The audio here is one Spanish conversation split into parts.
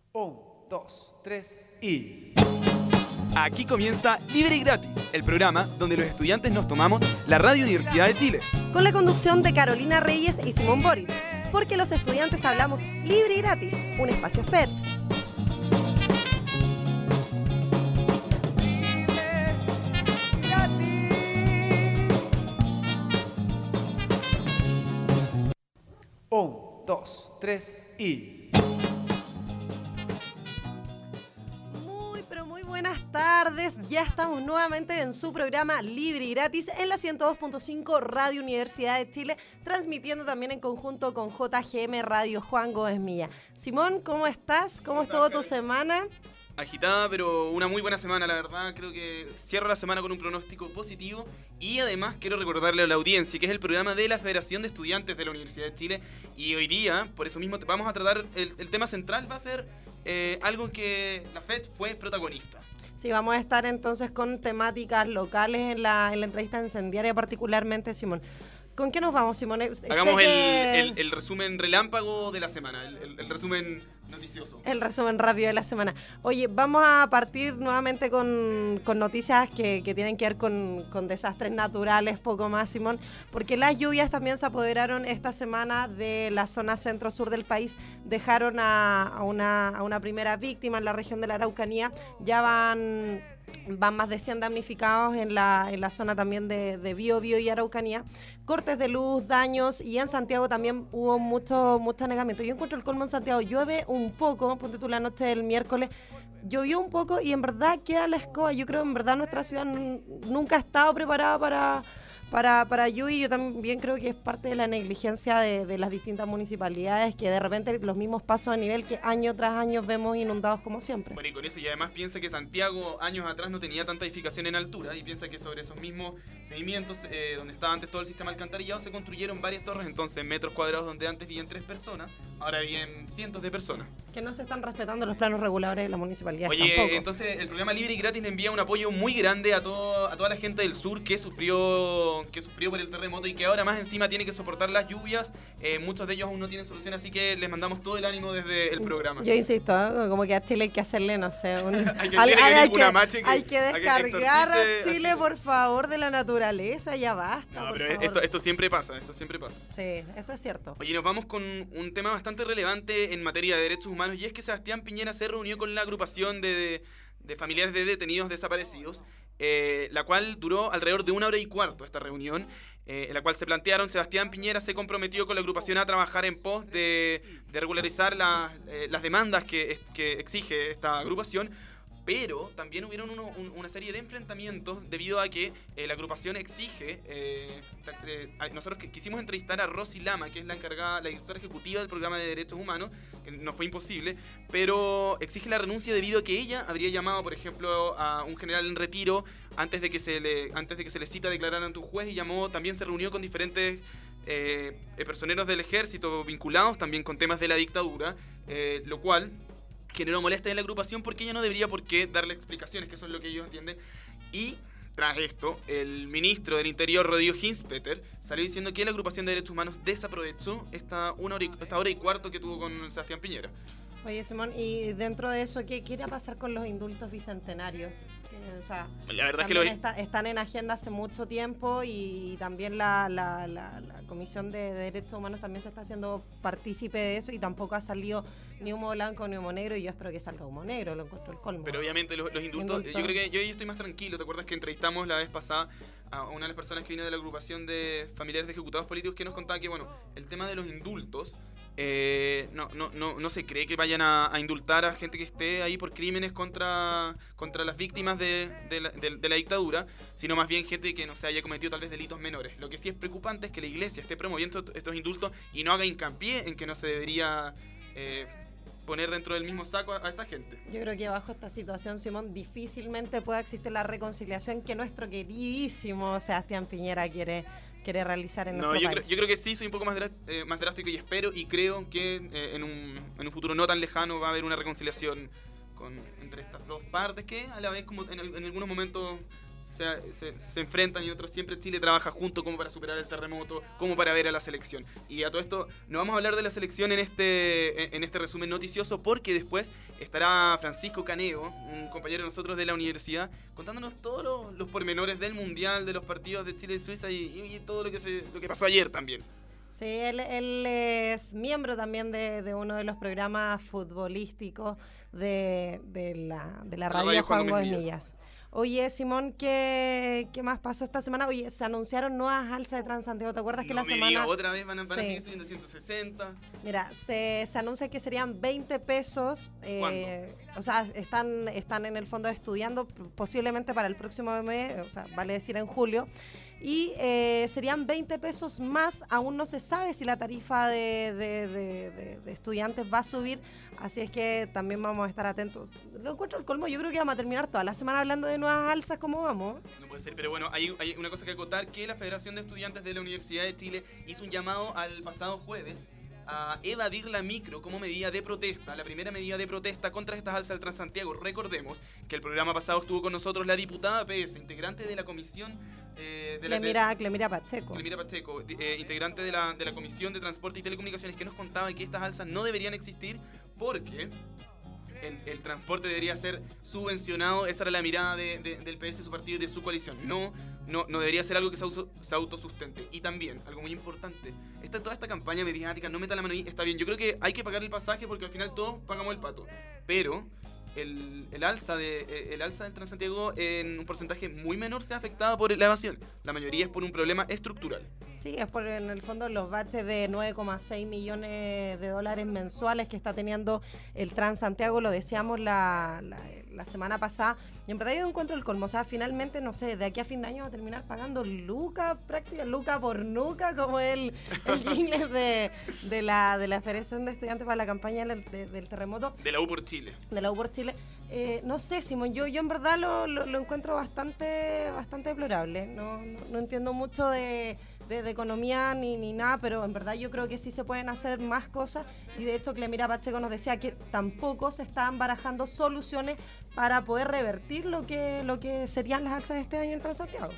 Un, dos, tres y... Aquí comienza Libre y Gratis, el programa donde los estudiantes nos tomamos la Radio Universidad de Chile. Con la conducción de Carolina Reyes y Simón Boric. Porque los estudiantes hablamos libre y gratis, un espacio FED. Un, dos, tres y... Muy buenas tardes, ya estamos nuevamente en su programa Libre y Gratis en la 102.5 Radio Universidad de Chile, transmitiendo también en conjunto con JGM Radio Juan Gómez Milla. Simón, ¿cómo estás? ¿Cómo estuvo tu semana? Agitada, pero una muy buena semana, la verdad. Creo que cierro la semana con un pronóstico positivo. Y además quiero recordarle a la audiencia que es el programa de la Federación de Estudiantes de la Universidad de Chile. Y hoy día, por eso mismo, vamos a tratar, el tema central va a ser algo que la FED fue protagonista. Sí, vamos a estar entonces con temáticas locales en la entrevista incendiaria, particularmente, Simón. ¿Con qué nos vamos, Simón? Hagamos el resumen relámpago de la semana, el resumen noticioso. El resumen rápido de la semana. Oye, vamos a partir nuevamente con noticias que tienen que ver con desastres naturales, poco más, Simón, porque las lluvias también se apoderaron esta semana de la zona centro-sur del país, dejaron a una primera víctima en la región de la Araucanía, ya van más de 100 damnificados en la zona también de Biobío y Araucanía, cortes de luz, daños, y en Santiago también hubo mucho anegamiento. Yo encuentro el colmo en Santiago, llueve un poco, ponte tú la noche del miércoles, llovió un poco y en verdad queda la escoba. Yo creo en verdad nuestra ciudad nunca ha estado preparada para lluvia, y yo también creo que es parte de la negligencia de las distintas municipalidades, que de repente los mismos pasos a nivel que año tras año vemos inundados como siempre. Bueno, y con eso, y además piensa que Santiago años atrás no tenía tanta edificación en altura, y piensa que sobre esos mismos seguimientos, donde estaba antes todo el sistema alcantarillado, se construyeron varias torres, entonces metros cuadrados donde antes vivían 3 personas, ahora viven cientos de personas. Que no se están respetando los planos reguladores de la municipalidad. Oye, tampoco. Entonces el programa Libre y Gratis le envía un apoyo muy grande a toda la gente del sur que sufrió por el terremoto y que ahora más encima tiene que soportar las lluvias. Muchos de ellos aún no tienen solución, así que les mandamos todo el ánimo desde el programa. Yo insisto, como que a Chile hay que hacerle, no sé, hay que descargar a Chile, por favor, de la naturaleza, ya basta. No, pero esto siempre pasa, Sí, eso es cierto. Oye, nos vamos con un tema bastante relevante en materia de derechos humanos, y es que Sebastián Piñera se reunió con la agrupación de familiares de detenidos desaparecidos, la cual duró alrededor de 1 hora y cuarto esta reunión, en la cual se plantearon, Sebastián Piñera se comprometió con la agrupación a trabajar en pos de regularizar las demandas que exige esta agrupación, pero también hubieron una serie de enfrentamientos debido a que la agrupación exige, nosotros quisimos entrevistar a Rosy Lama, que es la directora ejecutiva del programa de derechos humanos, que nos fue imposible, pero exige la renuncia debido a que ella habría llamado, por ejemplo, a un general en retiro antes de que se le cita a declarar ante un juez, y también se reunió con diferentes personeros del ejército vinculados también con temas de la dictadura, lo cual generó molestia en la agrupación porque ella no debería por qué darle explicaciones, que eso es lo que ellos entienden. Y tras esto, el ministro del Interior, Rodrigo Hinspeter, salió diciendo que la agrupación de derechos humanos desaprovechó esta hora y cuarto que tuvo con Sebastián Piñera. Oye, Simón, y dentro de eso, ¿qué irá a pasar con los indultos bicentenarios? O sea, la verdad es que están en agenda hace mucho tiempo, y también la Comisión de Derechos Humanos también se está haciendo partícipe de eso, y tampoco ha salido ni humo blanco ni humo negro, y yo espero que salga humo negro, lo encuentro el colmo. Pero obviamente los indultos, yo creo que yo estoy más tranquilo. ¿Te acuerdas que entrevistamos la vez pasada a una de las personas que vino de la agrupación de familiares de ejecutados políticos, que nos contaba que, bueno, el tema de los indultos, no se cree que vayan a indultar a gente que esté ahí por crímenes contra las víctimas de la dictadura, sino más bien gente que no se haya cometido tal vez delitos menores. Lo que sí es preocupante es que la iglesia esté promoviendo estos indultos y no haga hincapié en que no se debería poner dentro del mismo saco a esta gente. Yo creo que bajo esta situación, Simón, difícilmente pueda existir la reconciliación que nuestro queridísimo Sebastián Piñera quiere realizar en nuestro país. Yo creo que sí, soy un poco más drástico, y espero y creo que en un futuro no tan lejano va a haber una reconciliación entre estas dos partes, que a la vez, como en algunos momentos se enfrentan y otros siempre Chile trabaja junto como para superar el terremoto, como para ver a la selección. Y a todo esto no vamos a hablar de la selección en este resumen noticioso, porque después estará Francisco Caneo, un compañero de nosotros de la universidad, contándonos todos los pormenores del Mundial, de los partidos de Chile y Suiza y todo lo que pasó ayer también. Sí, él es miembro también de uno de los programas futbolísticos de la radio Juan Gómez Millas. Oye, Simón, ¿qué más pasó esta semana? Oye, se anunciaron nuevas alzas de Transantiago. ¿Te acuerdas que la semana... Diga, otra vez van a seguir subiendo 160. Mira, se anuncia que serían 20 pesos. ¿Cuándo? O sea, están en el fondo estudiando posiblemente para el próximo mes, o sea, vale decir en julio. Y serían 20 pesos más. Aún no se sabe si la tarifa de estudiantes va a subir, así es que también vamos a estar atentos. Lo encuentro el colmo. Yo creo que vamos a terminar toda la semana hablando de nuevas alzas. ¿Cómo vamos? No puede ser, pero bueno, hay una cosa que acotar, que la Federación de Estudiantes de la Universidad de Chile hizo un llamado al pasado jueves a evadir la micro como medida de protesta, la primera medida de protesta contra estas alzas del Transantiago. Recordemos que el programa pasado estuvo con nosotros la diputada PS, integrante de la comisión Clemira Pacheco. Clemira Pacheco, integrante de la Comisión de Transporte y Telecomunicaciones, que nos contaba que estas alzas no deberían existir porque el transporte debería ser subvencionado. Esa era la mirada del PS, su partido y de su coalición. No debería ser algo que se autosustente. Y también, algo muy importante, toda esta campaña mediática, no meta la mano ahí, está bien. Yo creo que hay que pagar el pasaje porque al final todos pagamos el pato. Pero el alza del Transantiago en un porcentaje muy menor se ha afectado por la evasión. La mayoría es por un problema estructural. Sí, es por en el fondo los baches de 9,6 millones de dólares mensuales que está teniendo el Transantiago. Lo decíamos la semana pasada. Y en verdad yo encuentro el colmo. O sea, finalmente, no sé, de aquí a fin de año va a terminar pagando luca por nuca, como el jingle de la Federación de Estudiantes para la campaña del terremoto. De la U por Chile. De la U por Chile. No sé, Simón, yo en verdad lo encuentro bastante deplorable. No entiendo mucho de economía ni nada, pero en verdad yo creo que sí se pueden hacer más cosas, y de hecho Clemira Pacheco nos decía que tampoco se están barajando soluciones para poder revertir lo que serían las alzas de este año en Transantiago.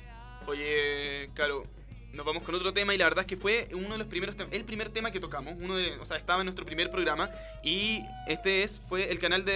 Oye, Caro, nos vamos con otro tema, y la verdad es que fue uno de los primeros el primer tema que tocamos, estaba en nuestro primer programa, y fue el canal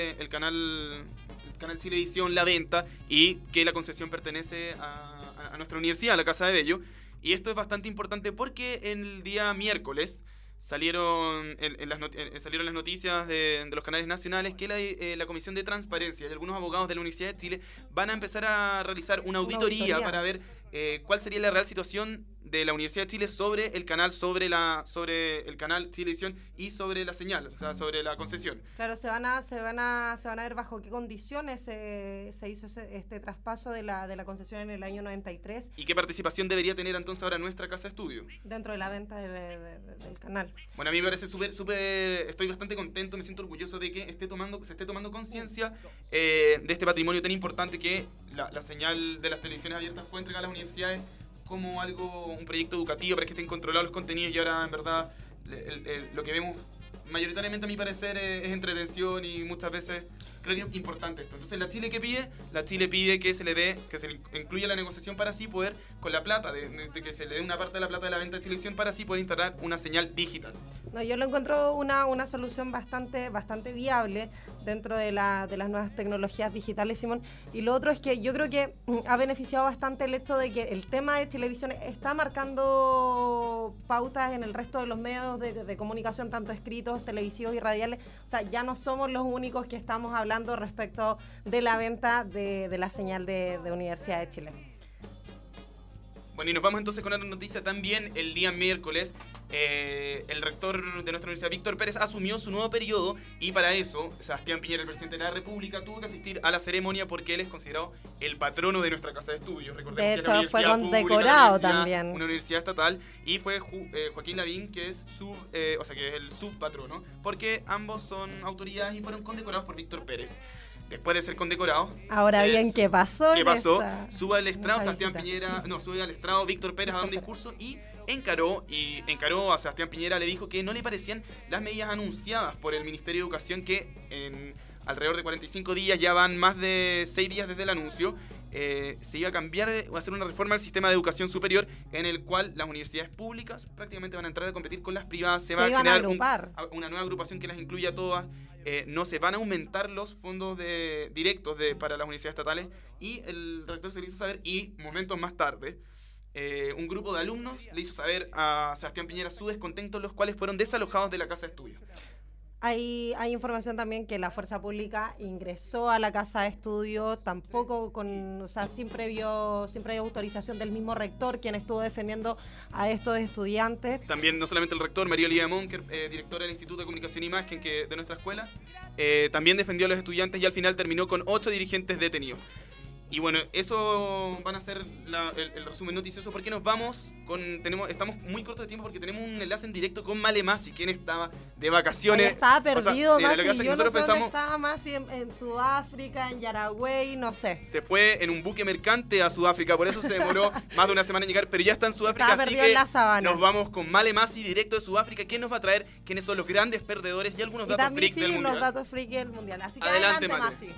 Chilevisión La Venta, y que la concesión pertenece a nuestra universidad, a la Casa de Bello. Y esto es bastante importante porque el día miércoles salieron las noticias de los canales nacionales que la Comisión de Transparencia y algunos abogados de la Universidad de Chile van a empezar a realizar una auditoría para ver cuál sería la real situación de la Universidad de Chile sobre el canal, sobre el canal Chilevisión y sobre la señal, o sea, sobre la concesión. Claro, se van a ver bajo qué condiciones se hizo este traspaso de la concesión en el año 93. ¿Y qué participación debería tener entonces ahora nuestra casa de estudio? Dentro de la venta del canal. Bueno, a mí me parece súper, estoy bastante contento, me siento orgulloso de que se esté tomando conciencia de este patrimonio tan importante que la señal de las televisiones abiertas fue entregada a las universidades como un proyecto educativo para que estén controlados los contenidos, y ahora en verdad lo que vemos mayoritariamente a mi parecer es entretención, y muchas veces creo que es importante esto. Entonces la Chile pide que se le incluya la negociación para así poder, con la plata, de que se le dé una parte de la plata de la venta de televisión para así poder instalar una señal digital. No, yo lo encuentro una solución bastante viable dentro de las nuevas tecnologías digitales, Simón. Y lo otro es que yo creo que ha beneficiado bastante el hecho de que el tema de televisión está marcando pautas en el resto de los medios de comunicación, tanto escritos, televisivos y radiales. O sea, ya no somos los únicos que estamos hablando respecto de la venta de la señal de Universidad de Chile. Bueno, y nos vamos entonces con otra noticia también. El día miércoles, el rector de nuestra universidad, Víctor Pérez, asumió su nuevo periodo, y para eso, Sebastián Piñera, el presidente de la República, tuvo que asistir a la ceremonia porque él es considerado el patrono de nuestra casa de estudios. Recordemos de que hecho, fue condecorado también. Una universidad estatal, y fue Joaquín Lavín, que es que es el subpatrono, porque ambos son autoridades y fueron condecorados por Víctor Pérez. Después de ser condecorado. Ahora bien, ¿qué pasó? Sube al estrado Sebastián Piñera, sube al estrado Víctor Pérez a dar un discurso y encaró a Sebastián Piñera, le dijo que no le parecían las medidas anunciadas por el Ministerio de Educación, que en alrededor de 45 días, ya van más de 6 días desde el anuncio, se iba a cambiar o hacer una reforma al sistema de educación superior en el cual las universidades públicas prácticamente van a entrar a competir con las privadas. Se va a generar una nueva agrupación que las incluya a todas. No se van a aumentar los fondos directos para las universidades estatales, y el rector se lo hizo saber, y momentos más tarde un grupo de alumnos le hizo saber a Sebastián Piñera su descontento, los cuales fueron desalojados de la casa de estudios. Hay información también que la fuerza pública ingresó a la casa de estudio tampoco sin previa autorización del mismo rector, quien estuvo defendiendo a estos estudiantes. También no solamente el rector, María Olivia Monker, directora del Instituto de Comunicación e Imagen de nuestra escuela, también defendió a los estudiantes, y al final terminó con 8 dirigentes detenidos. Y bueno, eso van a ser el resumen noticioso, porque nos vamos estamos muy cortos de tiempo porque tenemos un enlace en directo con Male Masi, quien estaba de vacaciones. Oye, estaba perdido, Masi. Yo no sé dónde estaba Masi, en Sudáfrica, en Yaragüey, no sé. Se fue en un buque mercante a Sudáfrica, por eso se demoró más de una semana en llegar, pero ya está en Sudáfrica. Estaba perdido en la sabana. Nos vamos con Male Masi, directo de Sudáfrica, quien nos va a traer quiénes son los grandes perdedores y algunos datos freak del Mundial. Los datos freak del Mundial. Así que adelante Masi.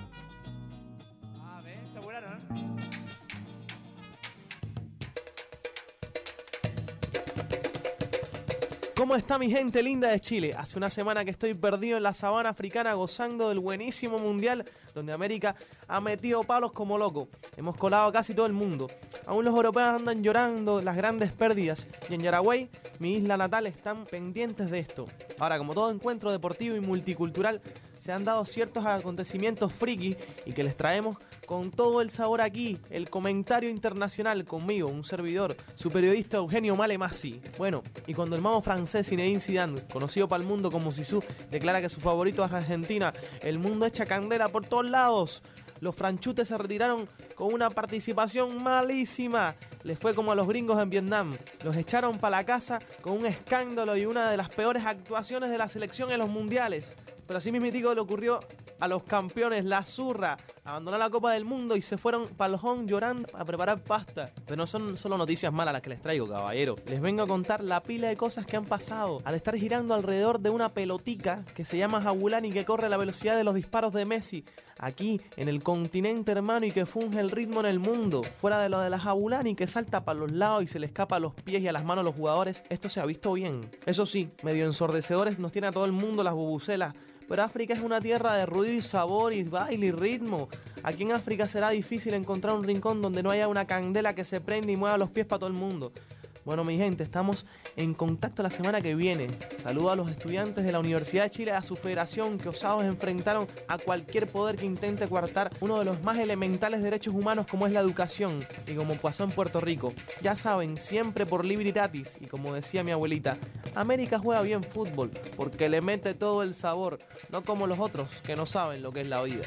¿Cómo está mi gente linda de Chile? Hace una semana que estoy perdido en la sabana africana gozando del buenísimo mundial donde América ha metido palos como loco. Hemos colado a casi todo el mundo. Aún los europeos andan llorando las grandes pérdidas y en Yaragüey, mi isla natal, están pendientes de esto. Ahora, como todo encuentro deportivo y multicultural, se han dado ciertos acontecimientos friki y que les traemos con todo el sabor aquí, el comentario internacional conmigo, un servidor, su periodista Eugenio Male Masi. Bueno, y cuando el mago francés Zinedine Zidane, conocido para el mundo como Zizou, declara que su favorito es Argentina, el mundo echa candela por todos lados. Los franchutes se retiraron con una participación malísima. Les fue como a los gringos en Vietnam. Los echaron para la casa con un escándalo y una de las peores actuaciones de la selección en los mundiales. Pero así mismitico le ocurrió a los campeones, la Zurra. Abandonaron la Copa del Mundo y se fueron para el home llorando a preparar pasta. Pero no son solo noticias malas las que les traigo, caballero. Les vengo a contar la pila de cosas que han pasado al estar girando alrededor de una pelotica que se llama Jabulani, que corre a la velocidad de los disparos de Messi. Aquí, en el continente hermano, y que funge el ritmo en el mundo. Fuera de lo de la Jabulani, que salta para los lados y se le escapa a los pies y a las manos a los jugadores, esto se ha visto bien. Eso sí, medio ensordecedores nos tiene a todo el mundo las bubucelas. Pero África es una tierra de ruido y sabor y baile y ritmo. Aquí en África será difícil encontrar un rincón donde no haya una candela que se prenda y mueva los pies para todo el mundo. Bueno, mi gente, estamos en contacto la semana que viene. Saludo a los estudiantes de la Universidad de Chile, a su federación, que osados enfrentaron a cualquier poder que intente coartar uno de los más elementales derechos humanos como es la educación, y como pasó en Puerto Rico. Ya saben, siempre por libre y gratis, y como decía mi abuelita, América juega bien fútbol, porque le mete todo el sabor, no como los otros que no saben lo que es la vida.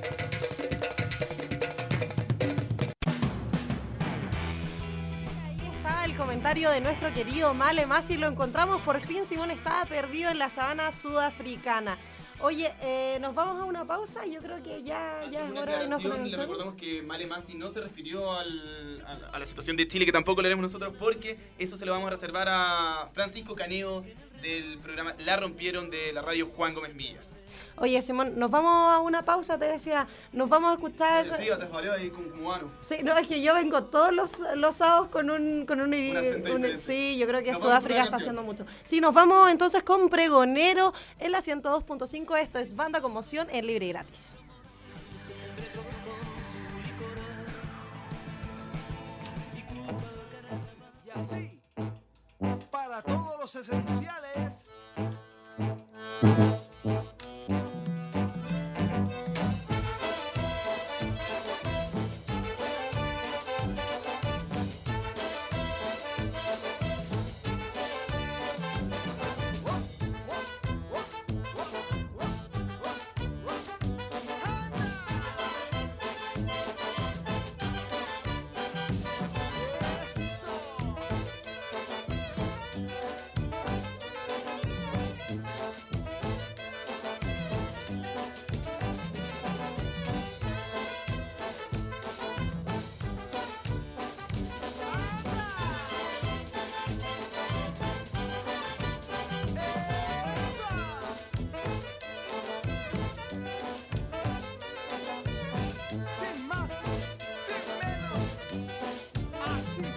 Comentario de nuestro querido Male Masi, lo encontramos por fin. Simón estaba perdido en la sabana sudafricana. Oye, nos vamos a una pausa. Yo creo que ya es hora de irnos. Le recordamos que Male Masi no se refirió a la situación de Chile, que tampoco lo haremos nosotros, porque eso se lo vamos a reservar a Francisco Caneo del programa La Rompieron de la radio Juan Gómez Millas. Oye, Simón, nos vamos a una pausa, te decía. Nos vamos a escuchar. Sí, te salió ahí con cubano. Sí, no, es que yo vengo todos los sábados con un sí, yo creo que Sudáfrica está haciendo mucho. Sí, nos vamos entonces con Pregonero en la 102.5. Esto es Banda Conmoción en libre y gratis. Y así, para todos los esenciales.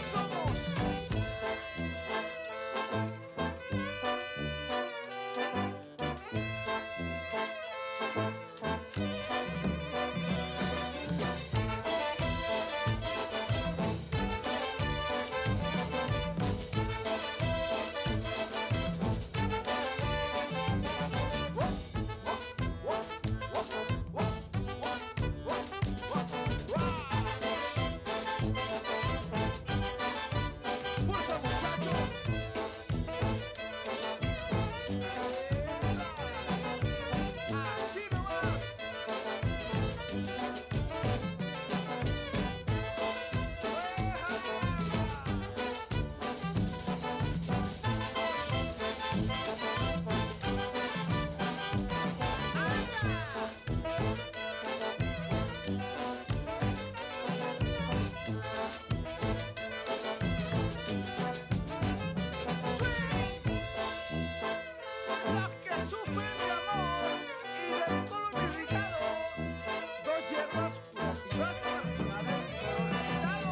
somos. ¡Fuerza, muchachos! ¡Esa! ¡Así nomás! Las que sufren de amor y del colon irritado, dos hierbas curativas para sanar el colon irritado.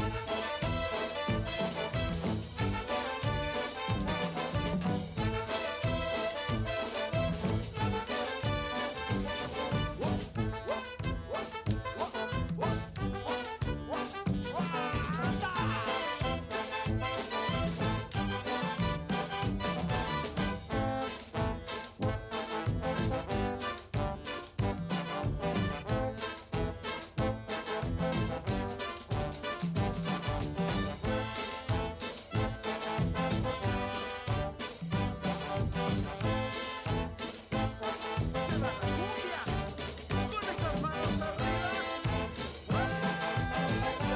Se va la cumbia con esas manos arriba. ¡Fuerza!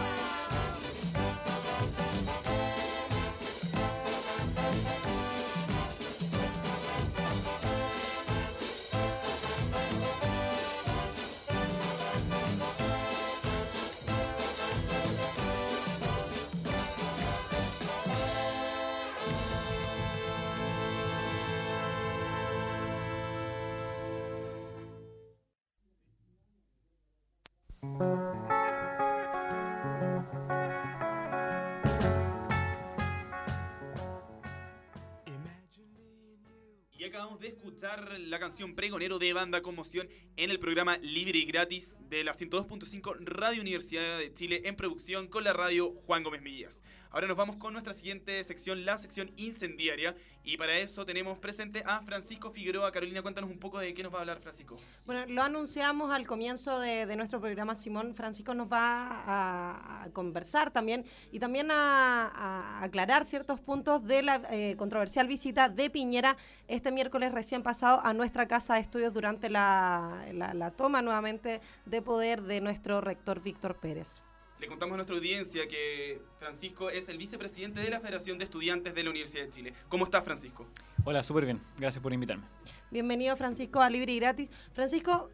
Y acabamos de escuchar la canción Pregonero de Banda Conmoción en el programa Libre y Gratis de la 102.5 Radio Universidad de Chile en producción con la radio Juan Gómez Millías. Ahora nos vamos con nuestra siguiente sección, la sección incendiaria, y para eso tenemos presente a Francisco Figueroa. Carolina, cuéntanos un poco de qué nos va a hablar Francisco. Bueno, lo anunciamos al comienzo de nuestro programa, Simón. Francisco nos va a conversar también y también a aclarar ciertos puntos de la controversial visita de Piñera este miércoles recién pasado a nuestra casa de estudios durante la toma nuevamente de poder de nuestro rector Víctor Pérez. Le contamos a nuestra audiencia que Francisco es el vicepresidente de la Federación de Estudiantes de la Universidad de Chile. ¿Cómo estás, Francisco? Hola, súper bien. Gracias por invitarme. Bienvenido, Francisco, a Libre y Gratis. Francisco,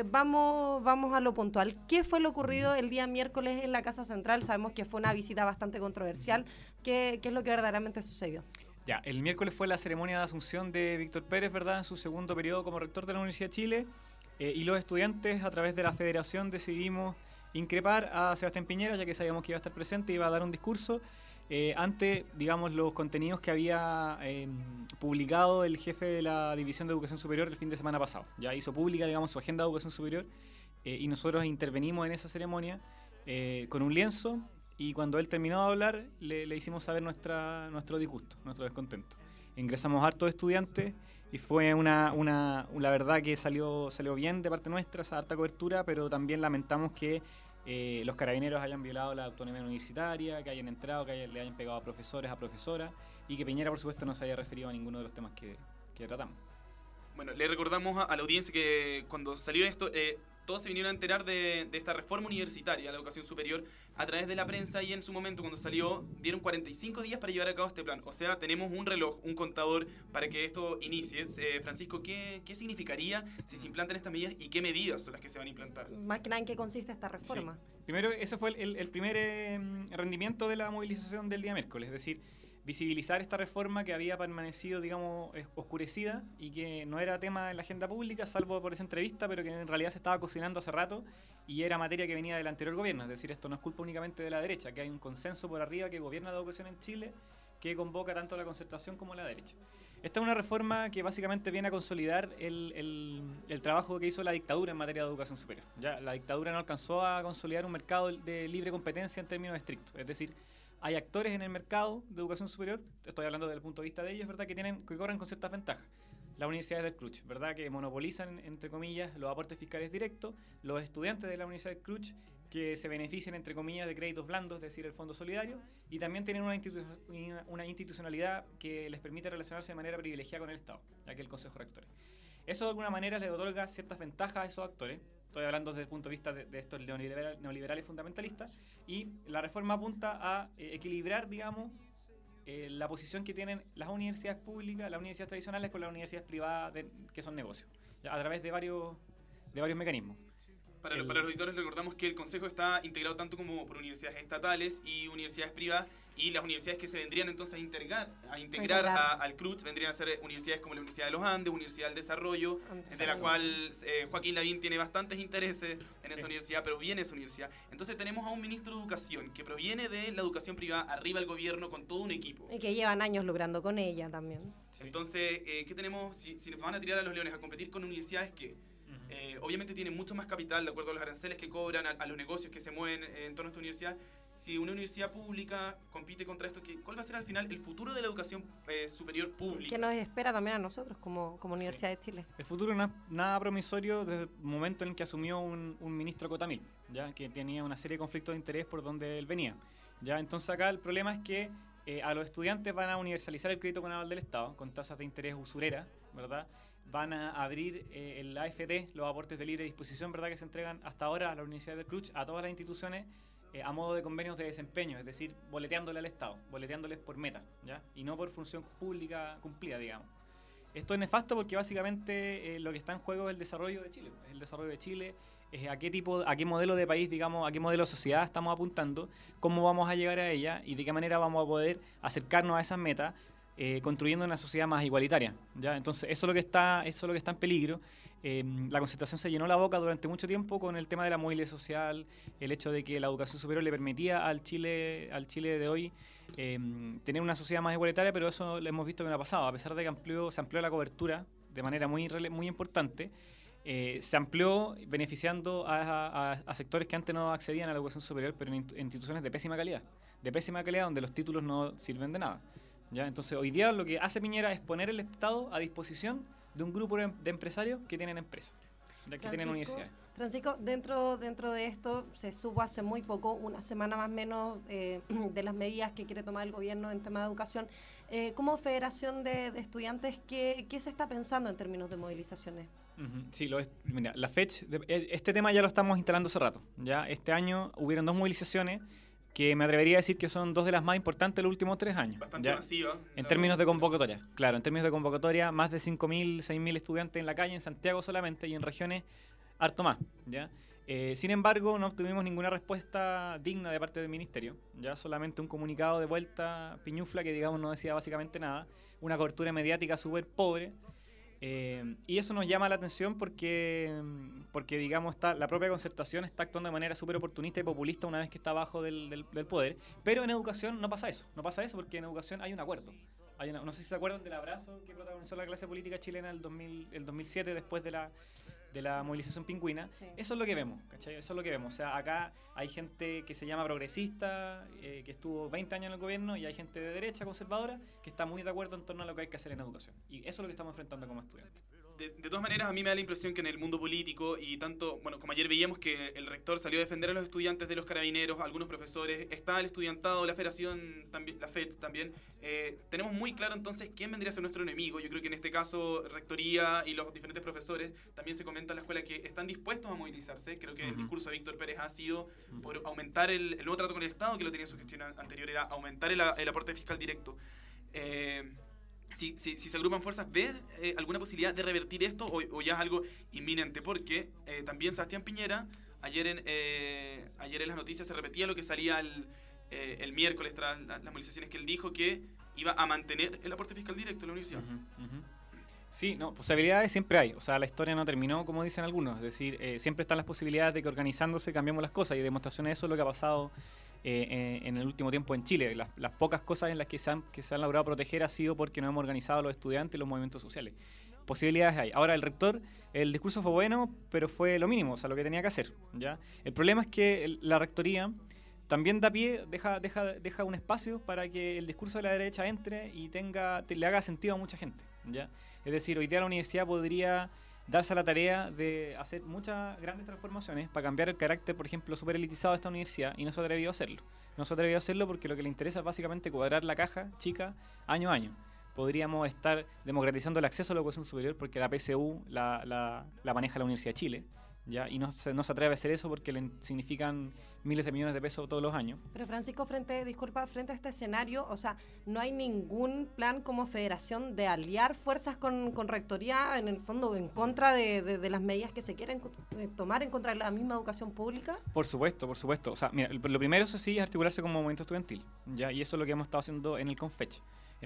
vamos a lo puntual. ¿Qué fue lo ocurrido el día miércoles en la Casa Central? Sabemos que fue una visita bastante controversial. ¿Qué es lo que verdaderamente sucedió? Ya, el miércoles fue la ceremonia de asunción de Víctor Pérez, ¿verdad?, en su segundo periodo como rector de la Universidad de Chile. Y los estudiantes, a través de la federación, decidimos increpar a Sebastián Piñera, ya que sabíamos que iba a estar presente y iba a dar un discurso ante, digamos, los contenidos que había publicado el jefe de la División de Educación Superior el fin de semana pasado. Ya hizo pública, digamos, su agenda de educación superior y nosotros intervenimos en esa ceremonia con un lienzo, y cuando él terminó de hablar le hicimos saber nuestro disgusto, nuestro descontento. Ingresamos hartos estudiantes y fue la verdad que salió bien de parte nuestra esa harta cobertura, pero también lamentamos que los carabineros hayan violado la autonomía universitaria, que hayan entrado, que le hayan pegado a profesores, a profesoras, y que Piñera, por supuesto, no se haya referido a ninguno de los temas que tratamos. Bueno, le recordamos a la audiencia que cuando salió esto, todos se vinieron a enterar de esta reforma universitaria, la educación superior, a través de la prensa, y en su momento, cuando salió, dieron 45 días para llevar a cabo este plan. O sea, tenemos un reloj, un contador para que esto inicie. Francisco, ¿qué significaría si se implantan estas medidas y qué medidas son las que se van a implantar? Más que nada, ¿en qué consiste esta reforma? Sí. Primero, ese fue el primer rendimiento de la movilización del día miércoles, es decir, visibilizar esta reforma que había permanecido, digamos, oscurecida y que no era tema en la agenda pública, salvo por esa entrevista, pero que en realidad se estaba cocinando hace rato y era materia que venía del anterior gobierno. Es decir, esto no es culpa únicamente de la derecha, que hay un consenso por arriba que gobierna la educación en Chile, que convoca tanto a la concertación como a la derecha. Esta es una reforma que básicamente viene a consolidar el trabajo que hizo la dictadura en materia de educación superior. Ya la dictadura no alcanzó a consolidar un mercado de libre competencia en términos estrictos, es decir, hay actores en el mercado de educación superior, estoy hablando desde el punto de vista de ellos, ¿verdad?, que corren con ciertas ventajas. Las universidades del CRUCH, ¿verdad?, que monopolizan, entre comillas, los aportes fiscales directos, los estudiantes de la Universidad del CRUCH, que se benefician, entre comillas, de créditos blandos, es decir, el Fondo Solidario, y también tienen una institucionalidad que les permite relacionarse de manera privilegiada con el Estado, ya que el Consejo de Rectores. Eso de alguna manera les otorga ciertas ventajas a esos actores. Estoy hablando desde el punto de vista de estos neoliberales fundamentalistas, y la reforma apunta a equilibrar, digamos, la posición que tienen las universidades públicas, las universidades tradicionales con las universidades privadas que son negocios, ya, a través de varios mecanismos. Para los auditores recordamos que el Consejo está integrado tanto como por universidades estatales y universidades privadas, y las universidades que se vendrían entonces a integrar al CRUCH vendrían a ser universidades como la Universidad de los Andes, Universidad del Desarrollo, de la cual Joaquín Lavín tiene bastantes intereses en esa universidad, pero viene esa universidad. Entonces tenemos a un ministro de Educación que proviene de la educación privada, arriba al gobierno con todo un equipo. Y que llevan años logrando con ella también. Sí. Entonces, ¿qué tenemos? Si nos van a tirar a los leones a competir con universidades que obviamente tienen mucho más capital de acuerdo a los aranceles que cobran, a los negocios que se mueven en torno a esta universidad. Si una universidad pública compite contra esto, ¿cuál va a ser al final el futuro de la educación superior pública? Que nos espera también a nosotros como Universidad de Chile. El futuro no es nada promisorio desde el momento en el que asumió un ministro Cotamil, ya que tenía una serie de conflictos de interés por donde él venía. Ya, entonces acá el problema es que a los estudiantes van a universalizar el crédito con aval del Estado, con tasas de interés usureras, ¿verdad? Van a abrir el AFT, los aportes de libre disposición, ¿verdad?, que se entregan hasta ahora a la Universidad del CRUCH, a todas las instituciones, a modo de convenios de desempeño, es decir, boleteándole al Estado, boleteándoles por meta, ¿ya?, y no por función pública cumplida, digamos. Esto es nefasto porque básicamente lo que está en juego es el desarrollo de Chile. Es el desarrollo de Chile, es a qué modelo de país, digamos, a qué modelo de sociedad estamos apuntando, cómo vamos a llegar a ella y de qué manera vamos a poder acercarnos a esas metas, construyendo una sociedad más igualitaria, ¿ya? Entonces eso es lo que está en peligro. La Concertación se llenó la boca durante mucho tiempo con el tema de la movilidad social, el hecho de que la educación superior le permitía al Chile de hoy tener una sociedad más igualitaria, pero eso lo hemos visto que no ha pasado. A pesar de que se amplió la cobertura de manera muy importante, se amplió beneficiando a sectores que antes no accedían a la educación superior, pero en instituciones de pésima calidad donde los títulos no sirven de nada. ¿Ya? Entonces hoy día lo que hace Piñera es poner el Estado a disposición de un grupo de empresarios que tienen empresas, que tienen universidades. Francisco, dentro de esto se supo hace muy poco, una semana más o menos, de las medidas que quiere tomar el gobierno en tema de educación. Como Federación de Estudiantes, ¿qué se está pensando en términos de movilizaciones? Sí, mira, la fecha, este tema ya lo estamos instalando hace rato. ¿Ya? Este año hubieron 2 movilizaciones que me atrevería a decir que son 2 de las más importantes de los últimos 3 años. Bastante masiva. En términos de convocatoria. Claro, en términos de convocatoria, más de 5.000, 6.000 estudiantes en la calle, en Santiago solamente, y en regiones harto más. ¿Ya? Sin embargo, no obtuvimos ninguna respuesta digna de parte del Ministerio. Ya solamente un comunicado de vuelta piñufla que, digamos, no decía básicamente nada. Una cobertura mediática súper pobre. Y eso nos llama la atención porque digamos, la propia Concertación está actuando de manera súper oportunista y populista una vez que está abajo del poder. Pero en educación no pasa eso porque en educación hay un acuerdo. No sé si se acuerdan del abrazo que protagonizó la clase política chilena el 2007 después de la movilización pingüina. Sí. Eso es lo que vemos, ¿cachai? Eso es lo que vemos. O sea, acá hay gente que se llama progresista, que estuvo 20 años en el gobierno, y hay gente de derecha conservadora que está muy de acuerdo en torno a lo que hay que hacer en educación. Y eso es lo que estamos enfrentando como estudiantes. De todas maneras, a mí me da la impresión que en el mundo político, y tanto, bueno, como ayer veíamos que el rector salió a defender a los estudiantes de los carabineros, algunos profesores, está el estudiantado, la federación, también, la FED también, tenemos muy claro entonces quién vendría a ser nuestro enemigo. Yo creo que en este caso, rectoría y los diferentes profesores, también se comenta en la escuela que están dispuestos a movilizarse. Creo que el discurso de Víctor Pérez ha sido por aumentar el nuevo trato con el Estado, que lo tenía en su gestión anterior, era aumentar el aporte fiscal directo. Si se agrupan fuerzas, ¿ves alguna posibilidad de revertir esto o ya es algo inminente? Porque también Sebastián Piñera, ayer en las noticias se repetía lo que salía el miércoles tras las movilizaciones, que él dijo que iba a mantener el aporte fiscal directo a la universidad. Sí, no, posibilidades siempre hay. O sea, la historia no terminó, como dicen algunos. Es decir, siempre están las posibilidades de que organizándose cambiemos las cosas. Y demostración de eso es lo que ha pasado en el último tiempo en Chile. Las pocas cosas en las que se han logrado proteger ha sido porque nos hemos organizado los estudiantes y los movimientos sociales. Posibilidades hay. Ahora, el rector, el discurso fue bueno, pero fue lo mínimo, o sea, lo que tenía que hacer, ¿ya? El problema es que la rectoría también da pie, deja un espacio para que el discurso de la derecha entre y le haga sentido a mucha gente, ¿ya? Es decir, hoy día la universidad podría darse a la tarea de hacer muchas grandes transformaciones para cambiar el carácter, por ejemplo, súper elitizado de esta universidad, y no se ha atrevido a hacerlo. No se ha atrevido a hacerlo porque lo que le interesa es básicamente cuadrar la caja chica año a año. Podríamos estar democratizando el acceso a la educación superior porque la PSU la maneja la Universidad de Chile, ¿ya? Y no se atreve a hacer eso porque le significan miles de millones de pesos todos los años. Pero Francisco, frente a este escenario, o sea, no hay ningún plan como federación de aliar fuerzas con rectoría, en el fondo, en contra de las medidas que se quieren tomar en contra de la misma educación pública. Por supuesto. O sea, mira, lo primero, eso sí, es articularse como movimiento estudiantil, ¿ya? Y eso es lo que hemos estado haciendo en el CONFECH.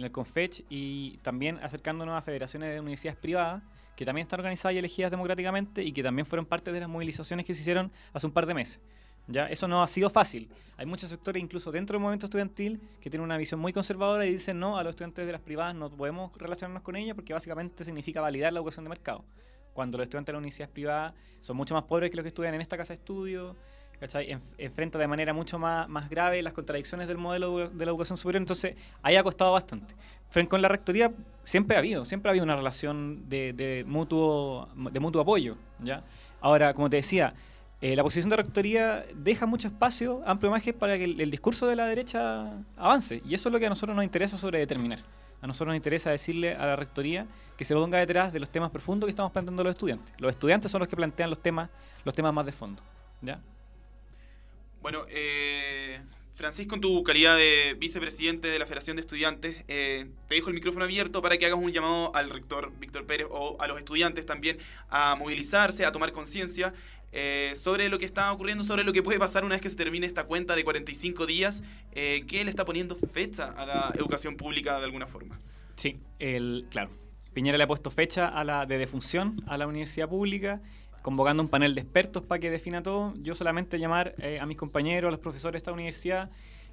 Y también acercándonos a federaciones de universidades privadas que también están organizadas y elegidas democráticamente y que también fueron parte de las movilizaciones que se hicieron hace un par de meses. ¿Ya? Eso no ha sido fácil. Hay muchos sectores, incluso dentro del movimiento estudiantil, que tienen una visión muy conservadora y dicen no, a los estudiantes de las privadas no podemos relacionarnos con ellas porque básicamente significa validar la educación de mercado. Cuando los estudiantes de las universidades privadas son mucho más pobres que los que estudian en esta casa de estudio, ¿cachai? Enfrenta de manera mucho más grave las contradicciones del modelo de la educación superior, entonces ahí ha costado bastante. Frente con la rectoría siempre ha habido una relación de mutuo apoyo, ¿ya? Ahora, como te decía, la posición de rectoría deja mucho espacio, amplio margen para que el discurso de la derecha avance, y eso es lo que a nosotros nos interesa sobredeterminar. A nosotros nos interesa decirle a la rectoría que se ponga detrás de los temas profundos que estamos planteando los estudiantes. Los estudiantes son los que plantean los temas más de fondo, ¿ya? Bueno, Francisco, en tu calidad de vicepresidente de la Federación de Estudiantes, te dejo el micrófono abierto para que hagas un llamado al rector Víctor Pérez o a los estudiantes también a movilizarse, a tomar conciencia sobre lo que está ocurriendo, sobre lo que puede pasar una vez que se termine esta cuenta de 45 días, que le está poniendo fecha a la educación pública de alguna forma. Sí, claro. Piñera le ha puesto fecha de defunción a la universidad pública, convocando un panel de expertos para que defina todo. Yo solamente llamar a mis compañeros, a los profesores de esta universidad,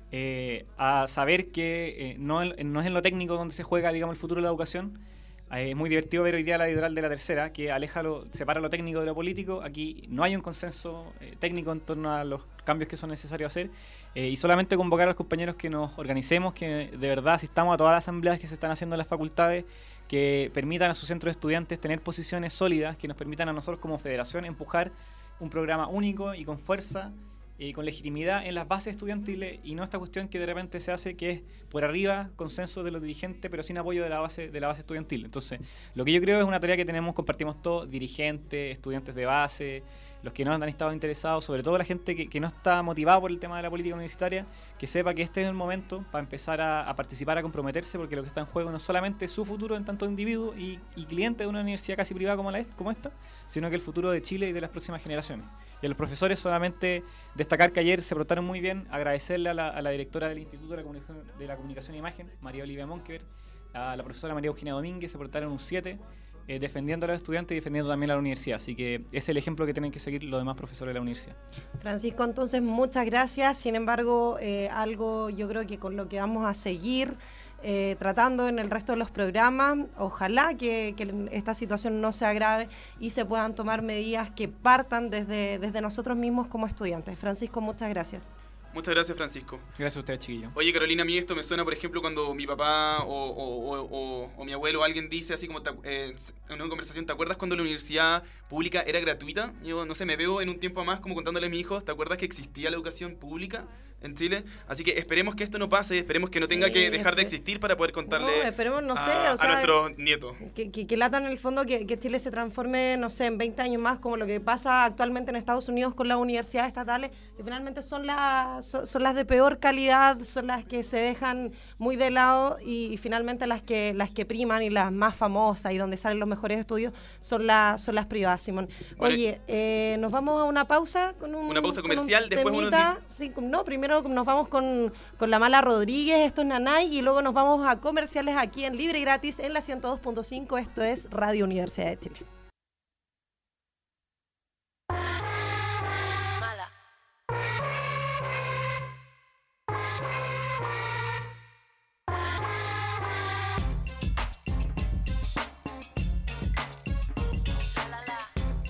a saber que no es en lo técnico donde se juega, digamos, el futuro de la educación. Es muy divertido ver hoy día la editorial de La Tercera, que separa lo técnico de lo político. Aquí no hay un consenso técnico en torno a los cambios que son necesarios hacer, y solamente convocar a los compañeros que nos organicemos, que de verdad asistamos a todas las asambleas que se están haciendo en las facultades, que permitan a sus centros de estudiantes tener posiciones sólidas, que nos permitan a nosotros como federación empujar un programa único y con fuerza y con legitimidad en las bases estudiantiles, y no esta cuestión que de repente se hace, que es por arriba, consenso de los dirigentes, pero sin apoyo de la base estudiantil. Entonces, lo que yo creo es una tarea que compartimos todos, dirigentes, estudiantes de base, los que no han estado interesados, sobre todo la gente que no está motivada por el tema de la política universitaria, que sepa que este es el momento para empezar a participar, a comprometerse, porque lo que está en juego no es solamente su futuro en tanto individuo y cliente de una universidad casi privada como esta, sino que el futuro de Chile y de las próximas generaciones. Y a los profesores solamente destacar que ayer se portaron muy bien, agradecerle a la directora del Instituto de la Comunicación e Imagen, María Olivia Monkever, a la profesora María Eugenia Domínguez, se portaron un 7, defendiendo a los estudiantes y defendiendo también a la universidad. Así que ese es el ejemplo que tienen que seguir los demás profesores de la universidad. Francisco, entonces muchas gracias. Sin embargo, algo yo creo que con lo que vamos a seguir tratando en el resto de los programas, ojalá que esta situación no se agrave y se puedan tomar medidas que partan desde nosotros mismos como estudiantes. Francisco, muchas gracias. Muchas gracias, Francisco. Gracias a ustedes, chiquillos. Oye, Carolina, a mí esto me suena, por ejemplo, cuando mi papá o mi abuelo o alguien dice así como en una conversación, ¿te acuerdas cuando la universidad pública era gratuita? Yo, no sé, me veo en un tiempo más como contándole a mi hijo, ¿te acuerdas que existía la educación pública en Chile? Así que esperemos que esto no pase, esperemos que no tenga que dejar de existir para poder contarle a nuestros nietos. Que lata en el fondo que Chile se transforme, no sé, en 20 años más, como lo que pasa actualmente en Estados Unidos con las universidades estatales, que finalmente son las de peor calidad, son las que se dejan muy de lado, y finalmente las que priman y las más famosas y donde salen los mejores estudios son las privadas. Simón. Bueno, Oye, nos vamos a una pausa con Una pausa comercial, después temita. Sí, no, primero nos vamos con la Mala Rodríguez, esto es Nanay, y luego nos vamos a comerciales aquí en Libre y Gratis en la 102.5, esto es Radio Universidad de Chile. Mala. La, la, la.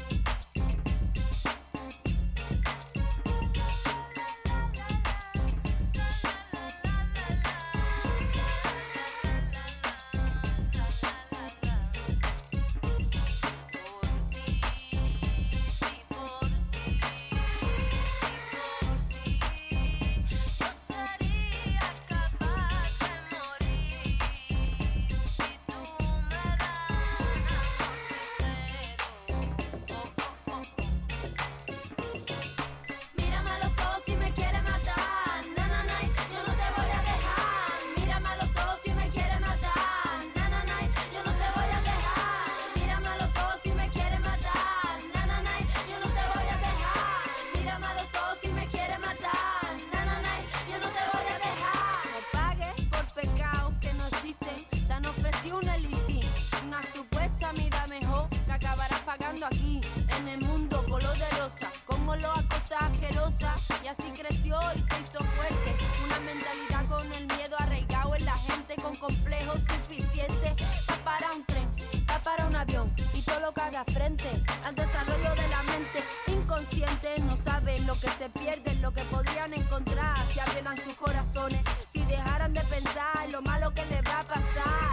Mírame a los ojos si me quieres matar, na na na, yo no te voy a dejar. Mírame a los ojos si me quieres matar, na na na, yo no te voy a dejar. Mírame a los ojos si me quieres matar, na na na, yo no te voy a dejar. Mírame a los ojos si me quieres matar, na na na, yo no te voy a dejar. No pagues por pecados que no existen, te han ofrecido una elixir, una supuesta vida mejor que acabarás pagando aquí en el mundo color de rosa. Como lo acosa asquerosa y así creció y se hizo fuerte. Una mentalidad con el miedo arraigado en la gente, con complejos suficientes para un tren, para un avión y todo lo que haga frente al desarrollo de la mente. Inconscientes no saben lo que se pierden, lo que podrían encontrar si abrieran sus corazones, si dejaran de pensar en lo malo que les va a pasar.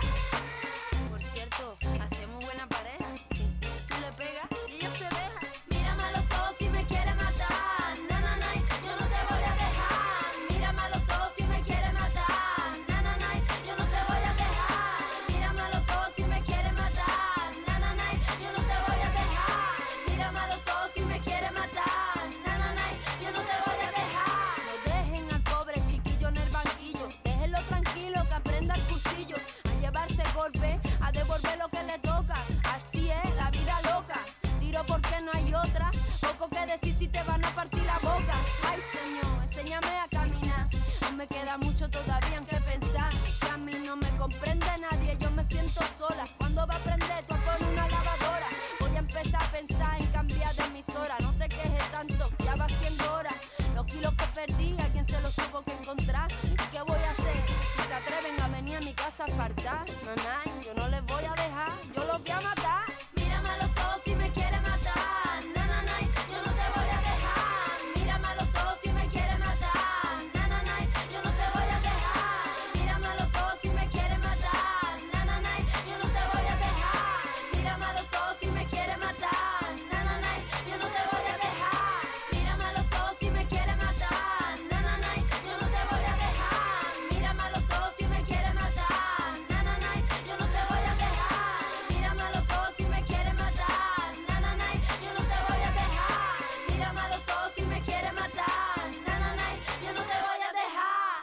Por cierto, hacemos buena pareja. Sí. Tú le pegas y ella se deja. Mírame a los ojos si me quieres matar, na na na, yo no te voy a dejar. Mírame a los ojos si me quieres matar, na na na, yo no te voy a dejar. Mírame a los ojos si me quieres matar, na na na, yo no te voy a dejar. Mírame a los ojos si me quieres matar, na na na, yo no te voy a dejar. No dejen al pobre chiquillo en el banquillo, déjenlo tranquilo que aprenda el cursillo a llevarse golpe, a devolver lo que le toca. Así es la vida loca, tiro porque no hay otra. Poco que decir si te van a partir la boca. Ay Señor, enséñame a caminar, aún me queda mucho todavía en que pensar. Si a mí no me comprende nadie, yo me siento sola. ¿Cuándo va a aprender tú a poner una lavadora? Voy a empezar a pensar en cambiar de emisora. No te quejes tanto, ya va siendo hora. Los kilos que perdí, a quien se los tuvo que encontrar. ¿Y qué voy a hacer si se atreven a venir a mi casa a faltar? Nanay, yo no les voy a dejar, yo los voy a matar. Mírame a los ojos si me quieres matar, na na na, yo no te voy a dejar. Mírame a los ojos si me quieres matar, na na na, yo no te voy a dejar. Mírame a los ojos si me quieres matar, na na na, yo no te voy a dejar. Mírame a los ojos si me quieres matar, na na na, yo no te voy a dejar. Mírame a los ojos si me quieres matar, na na na, yo no te voy a dejar. Mírame a los ojos si me quieres matar, na na na, yo no te voy a dejar. Mírame a los ojos si me quieres matar, na na na, yo no te voy a dejar. Mírame a los ojos si me quieres matar, na na na, yo no te voy a dejar.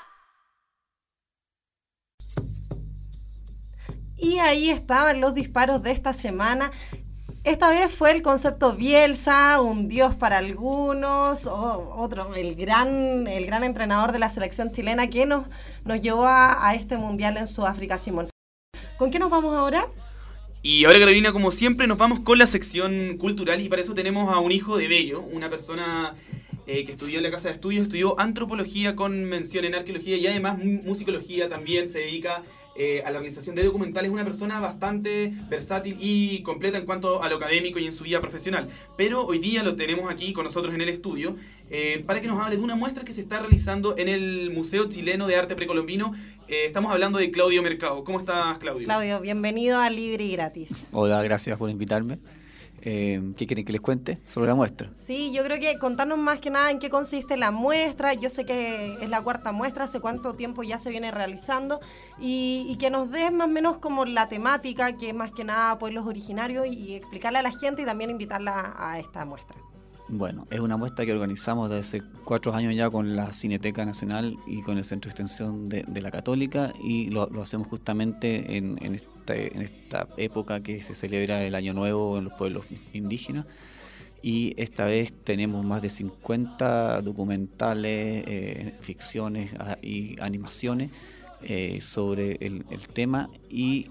Y ahí estaban los disparos de esta semana. Esta vez fue el concepto Bielsa, un dios para algunos, otro, el gran entrenador de la selección chilena que nos llevó a este mundial en Sudáfrica, Simón. ¿Con qué nos vamos ahora? Y ahora, Carolina, como siempre, nos vamos con la sección cultural y para eso tenemos a un hijo de Bello, una persona que estudió en la Casa de Estudios, estudió antropología con mención en arqueología y además musicología, también se dedica a la realización de documentales. Una persona bastante versátil y completa en cuanto a lo académico y en su vida profesional. Pero hoy día lo tenemos aquí con nosotros en el estudio para que nos hable de una muestra que se está realizando en el Museo Chileno de Arte Precolombino. Estamos hablando de Claudio Mercado. ¿Cómo estás, Claudio? Claudio, bienvenido a Libre y Gratis. Hola, gracias por invitarme. ¿Qué quieren que les cuente sobre la muestra? Sí, yo creo que contarnos más que nada en qué consiste la muestra. Yo sé que es la cuarta muestra, hace cuánto tiempo ya se viene realizando y que nos des más o menos como la temática, que más que nada pueblos originarios, y explicarle a la gente y también invitarla a esta muestra. Bueno, es una muestra que organizamos desde hace 4 años ya con la Cineteca Nacional y con el Centro de Extensión de la Católica, y lo hacemos justamente en esta época que se celebra el Año Nuevo en los pueblos indígenas. Y esta vez tenemos más de 50 documentales, ficciones y animaciones sobre el tema. Y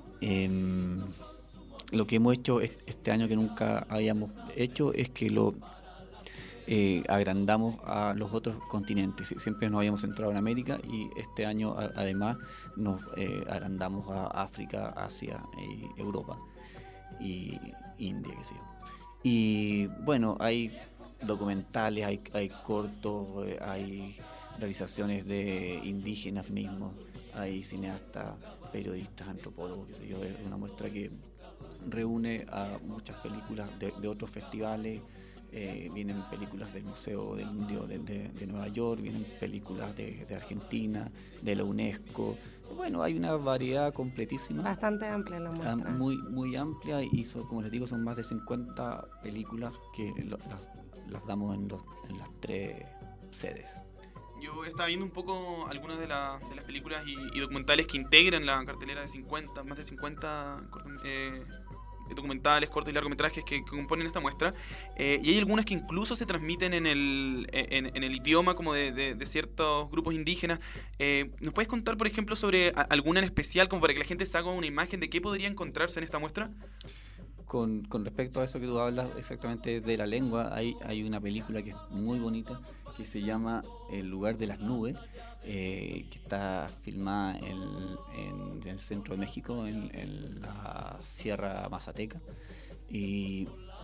lo que hemos hecho este año que nunca habíamos hecho es que lo agrandamos a los otros continentes. Siempre nos habíamos centrado en América, y este año además nos agrandamos a África, Asia, Europa y India, qué sé yo. Y bueno, hay documentales, hay cortos, hay realizaciones de indígenas mismos, hay cineastas, periodistas, antropólogos, qué sé yo. Es una muestra que reúne a muchas películas de otros festivales. Vienen películas del Museo del Indio de Nueva York, vienen películas de Argentina, de la UNESCO. Bueno, hay una variedad completísima. Bastante amplia la muestra. Muy amplia, y como les digo, son más de 50 películas que las damos en las 3 sedes. Yo estaba viendo un poco algunas de las películas y documentales que integran la cartelera de más de 50 documentales, cortos y largometrajes que componen esta muestra, y hay algunas que incluso se transmiten en el idioma como de ciertos grupos indígenas. ¿Nos puedes contar, por ejemplo, sobre alguna en especial, como para que la gente se haga una imagen de qué podría encontrarse en esta muestra? Con respecto a eso que tú hablas exactamente de la lengua, hay una película que es muy bonita, que se llama El lugar de las nubes, que está filmada en el centro de México, en la Sierra Mazateca, y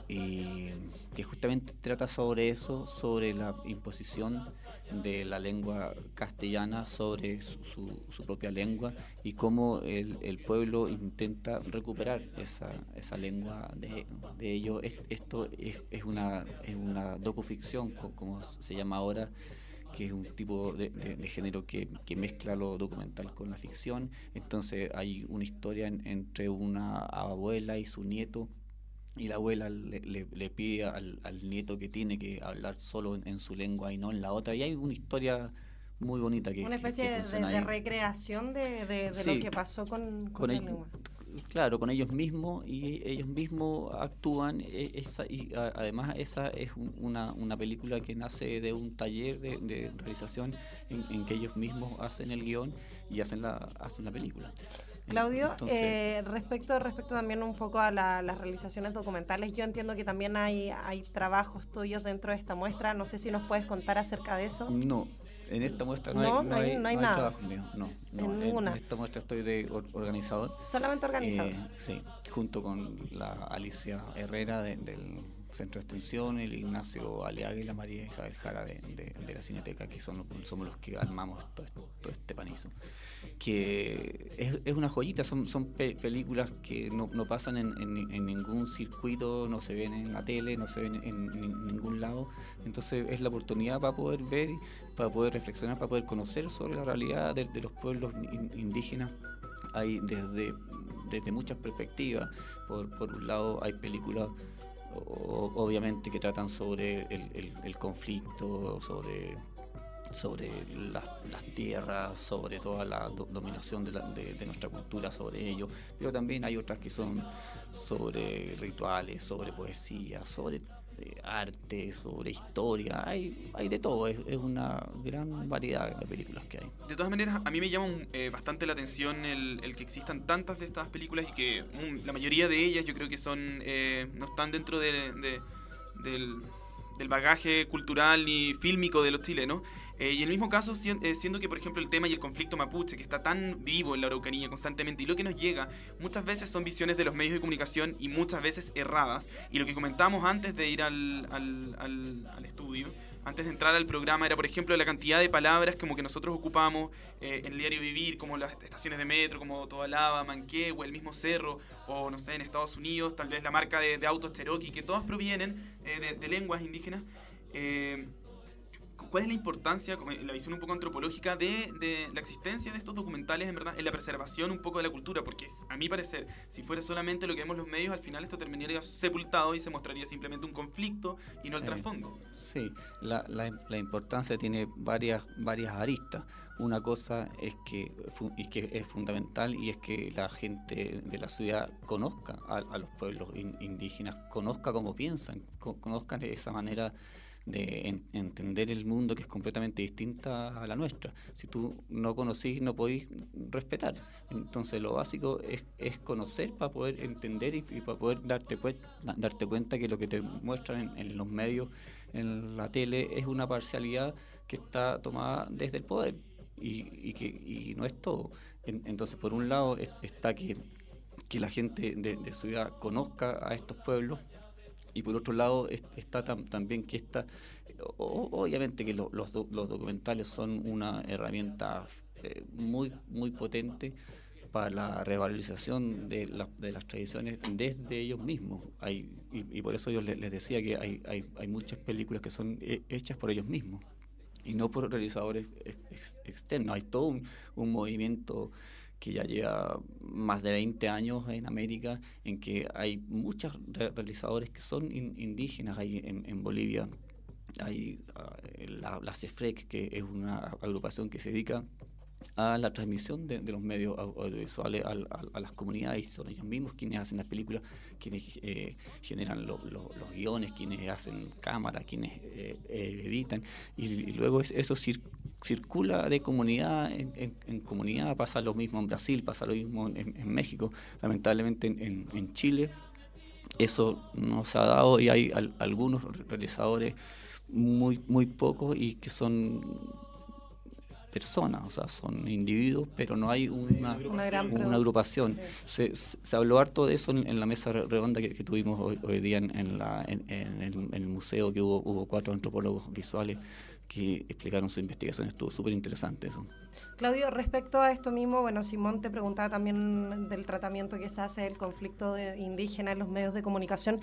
que justamente trata sobre eso, sobre la imposición de la lengua castellana sobre su propia lengua, y cómo el pueblo intenta recuperar esa lengua de ellos. Esto es una docuficción, como se llama ahora, que es un tipo de género que mezcla lo documental con la ficción. Entonces hay una historia entre una abuela y su nieto, y la abuela le pide al nieto que tiene que hablar solo en su lengua y no en la otra, y hay una historia muy bonita que una especie de recreación de sí, lo que pasó con la lengua. Claro, con ellos mismos, y ellos mismos actúan. Además esa es una película que nace de un taller de realización en que ellos mismos hacen el guión y hacen la película. Claudio, Entonces, respecto también un poco a las realizaciones documentales, yo entiendo que también hay trabajos tuyos dentro de esta muestra. No sé si nos puedes contar acerca de eso. No, en esta muestra no hay nada. trabajo mío. No, ninguna. En esta muestra estoy de organizador. Solamente organizador. Sí, junto con la Alicia Herrera del Centro de Extensión, el Ignacio Aliaga y la María Isabel Jara de la Cineteca, que somos los que armamos todo este panizo. Que es una joyita, son películas que no pasan en ningún circuito, no se ven en la tele, no se ven en ningún lado. Entonces es la oportunidad para poder ver, para poder reflexionar, para poder conocer sobre la realidad de los pueblos indígenas. Hay desde muchas perspectivas. Por un lado hay películas obviamente que tratan sobre el conflicto, sobre las tierras, sobre toda la dominación de nuestra cultura sobre ello, pero también hay otras que son sobre rituales, sobre poesía, sobre arte, sobre historia. Hay de todo, es una gran variedad de películas que hay. De todas maneras, a mí me llama bastante la atención el que existan tantas de estas películas, y que la mayoría de ellas yo creo que no están dentro del bagaje cultural ni fílmico de los chilenos. Y en el mismo caso, siendo que, por ejemplo, el tema y el conflicto mapuche, que está tan vivo en la Araucanía constantemente, y lo que nos llega muchas veces son visiones de los medios de comunicación, y muchas veces erradas. Y lo que comentábamos antes de ir al estudio, antes de entrar al programa, era, por ejemplo, la cantidad de palabras como que nosotros ocupamos en el diario vivir, como las estaciones de metro, como Tobalaba, Manquehue, el mismo Cerro, o no sé, en Estados Unidos, tal vez la marca de autos Cherokee, que todas provienen de lenguas indígenas. ¿cuál es la importancia, como la visión un poco antropológica de la existencia de estos documentales, en verdad, en la preservación un poco de la cultura? Porque a mi parecer, si fuera solamente lo que vemos los medios, al final esto terminaría sepultado y se mostraría simplemente un conflicto y no el Sí. trasfondo. Sí, la importancia tiene varias aristas. Una cosa es que es fundamental, y es que la gente de la ciudad conozca a los pueblos indígenas, conozca cómo piensan, conozcan esa manera de entender el mundo, que es completamente distinta a la nuestra. Si tú no conocís, no podéis respetar. Entonces lo básico es conocer para poder entender y para poder darte cuenta que lo que te muestran en los medios, en la tele, es una parcialidad que está tomada desde el poder y no es todo. Entonces, por un lado está que la gente de ciudad conozca a estos pueblos, y por otro lado está también que obviamente que los documentales son una herramienta muy muy potente para la revalorización de las tradiciones desde ellos mismos. Y por eso yo les decía que hay muchas películas que son hechas por ellos mismos y no por realizadores externos. Hay todo un movimiento que ya lleva más de 20 años en América, en que hay muchos realizadores que son indígenas. Hay en Bolivia hay la CEFREC, que es una agrupación que se dedica a la transmisión de los medios audiovisuales a las comunidades, y son ellos mismos quienes hacen las películas, quienes generan los guiones, quienes hacen cámara, quienes editan, y luego eso circula de comunidad en comunidad. Pasa lo mismo en Brasil, pasa lo mismo en México. Lamentablemente en Chile eso no se ha dado, y hay algunos realizadores muy muy pocos, y que son personas, o sea, son individuos, pero no hay una agrupación. Sí. Se habló harto de eso en la mesa redonda que tuvimos hoy día en el museo, que hubo 4 antropólogos visuales que explicaron su investigación. Estuvo súper interesante eso. Claudio, respecto a esto mismo, bueno, Simón te preguntaba también del tratamiento que se hace del conflicto indígena en los medios de comunicación.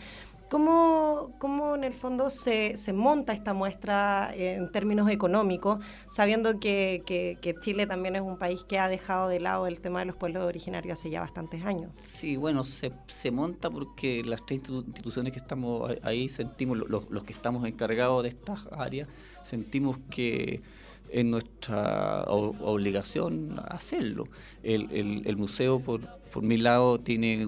¿Cómo en el fondo se monta esta muestra en términos económicos, sabiendo que Chile también es un país que ha dejado de lado el tema de los pueblos originarios hace ya bastantes años? Sí, bueno, se monta porque las 3 instituciones que estamos ahí sentimos, los que estamos encargados de estas áreas, sentimos que es nuestra obligación hacerlo. El museo, por mi lado, tiene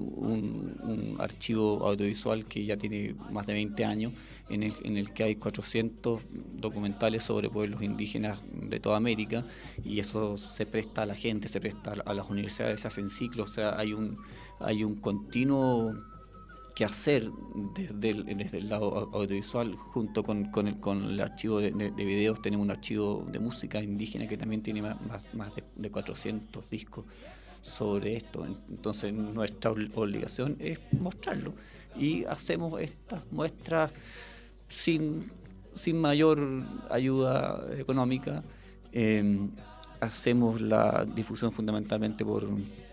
un archivo audiovisual que ya tiene más de 20 años, en el que hay 400 documentales sobre pueblos indígenas de toda América, y eso se presta a la gente, se presta a las universidades, se hacen ciclos. O sea, hay un continuo que hacer desde el lado audiovisual, junto con el archivo de videos. Tenemos un archivo de música indígena que también tiene más de 400 discos sobre esto. Entonces nuestra obligación es mostrarlo, y hacemos estas muestras sin mayor ayuda económica. Hacemos la difusión fundamentalmente por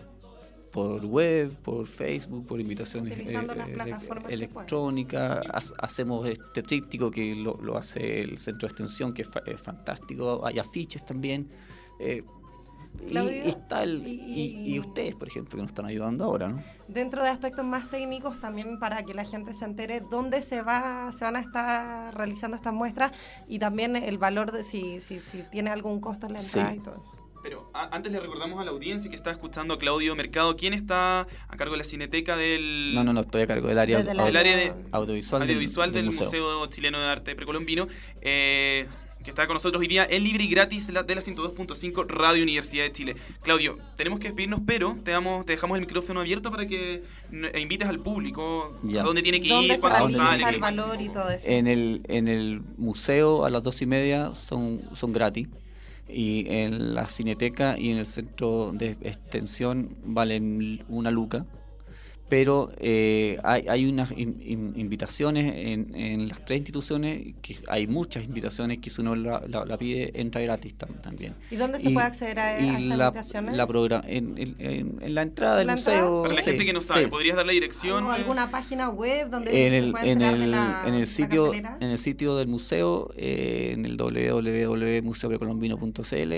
web, por Facebook, por invitaciones Utilizando las plataformas electrónicas. Hacemos este tríptico que lo hace el Centro de Extensión, que es fantástico. Hay afiches también. Claudio, y ustedes, por ejemplo, que nos están ayudando ahora, ¿no? Dentro de aspectos más técnicos, también para que la gente se entere dónde se van a estar realizando estas muestras, y también el valor de si tiene algún costo en la entrada. Sí. Y todo eso. Pero antes le recordamos a la audiencia que está escuchando a Claudio Mercado. ¿Quién está a cargo de la cineteca del...? No, estoy a cargo del área, Desde la- del área de audiovisual del Museo Chileno de Arte Precolombino, que está con nosotros hoy día en libre y gratis de la 102.5 Radio Universidad de Chile. Claudio, tenemos que despedirnos, pero te dejamos el micrófono abierto para que invites al público Ya. a dónde tiene que ¿Dónde ir, se cuándo dónde realiza sale. el valor y todo eso? En el museo a las 2:30 son gratis, y en la cineteca y en el centro de extensión valen 1 luca, pero hay unas invitaciones en las 3 instituciones, que hay muchas invitaciones que si uno la pide entra gratis también. ¿Y dónde se puede acceder a esas invitaciones? En la entrada del museo. Para la gente que no sabe, ¿podrías dar la dirección? ¿O alguna página web donde en se pueda enterar de la el sitio cartelera? En el sitio del museo, en el www.museoprecolombino.cl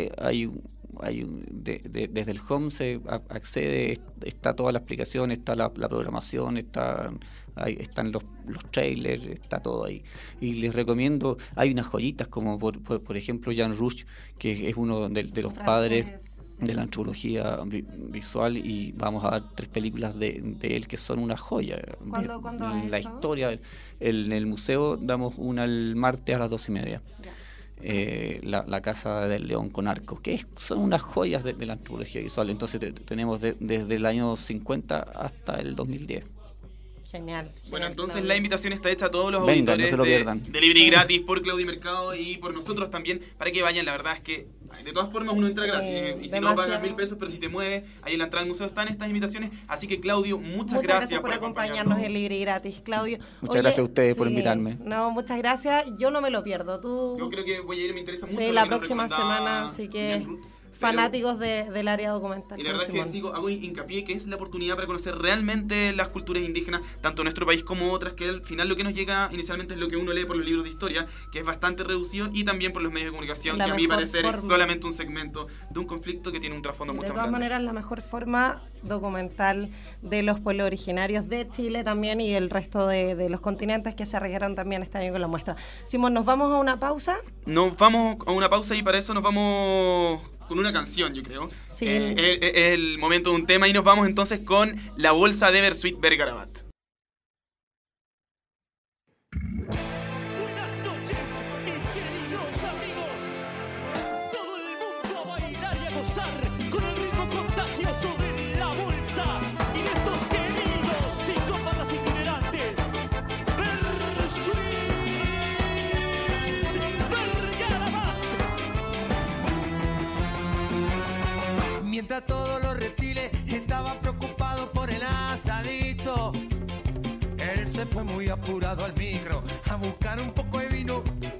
desde el home se accede, está toda la explicación, está la programación, están los trailers, está todo ahí. Y les recomiendo, hay unas joyitas como por ejemplo Jean Rouch, que es uno de los padres de la antropología visual, y vamos a dar 3 películas de él que son una joya. ¿Cuándo la eso? historia en el museo damos una el martes a las 2:30. La Casa del León con Arcos, que son unas joyas de la antropología visual. Entonces tenemos desde el año 50 hasta el 2010. Genial. Bueno, entonces Claudio. la invitación está hecha a todos los Vengan, auditores no se lo pierdan. de Libri Gratis por Claudio Mercado y por nosotros también, para que vayan. La verdad es que de todas formas uno entra gratis, y si no pagas 1.000 pesos, pero si te mueves, ahí en la entrada del museo están estas invitaciones. Así que Claudio, muchas gracias por acompañarnos en Libri Gratis, Claudio. Muchas gracias a ustedes por invitarme. No, muchas gracias. Yo no me lo pierdo. Tú. Yo creo que voy a ir, me interesa mucho. Sí, lo la que nos próxima recomendaba semana, así que Jean Rouch, pero- fanáticos del área documental. Y la con verdad es que Simón. hago hincapié que es la oportunidad para conocer realmente las culturas indígenas, tanto en nuestro país como otras, que al final lo que nos llega inicialmente es lo que uno lee por los libros de historia, que es bastante reducido, y también por los medios de comunicación, La que a mi mejor parecer es forma. solamente un segmento de un conflicto que tiene un trasfondo De mucho todas más grande. maneras, la mejor forma documental de los pueblos originarios de Chile también y el resto de los continentes que se arriesgaron también este año con la muestra. Simón, ¿nos vamos a una pausa? Nos vamos a una pausa y para eso nos vamos con una canción, yo creo. Sí. Es el momento de un tema y nos vamos entonces con La Bolsa de Bersuit Bergarabat. Buenas noches, mis queridos amigos. Todo el mundo a bailar y a gozar con el ritmo contagioso de La Bolsa y de estos queridos psicópatas itinerantes. Bersuit Bergarabat. Mientras todos los reptiles estaban preocupados por el asadito, él se fue muy apurado al micro a buscar un poco de vino.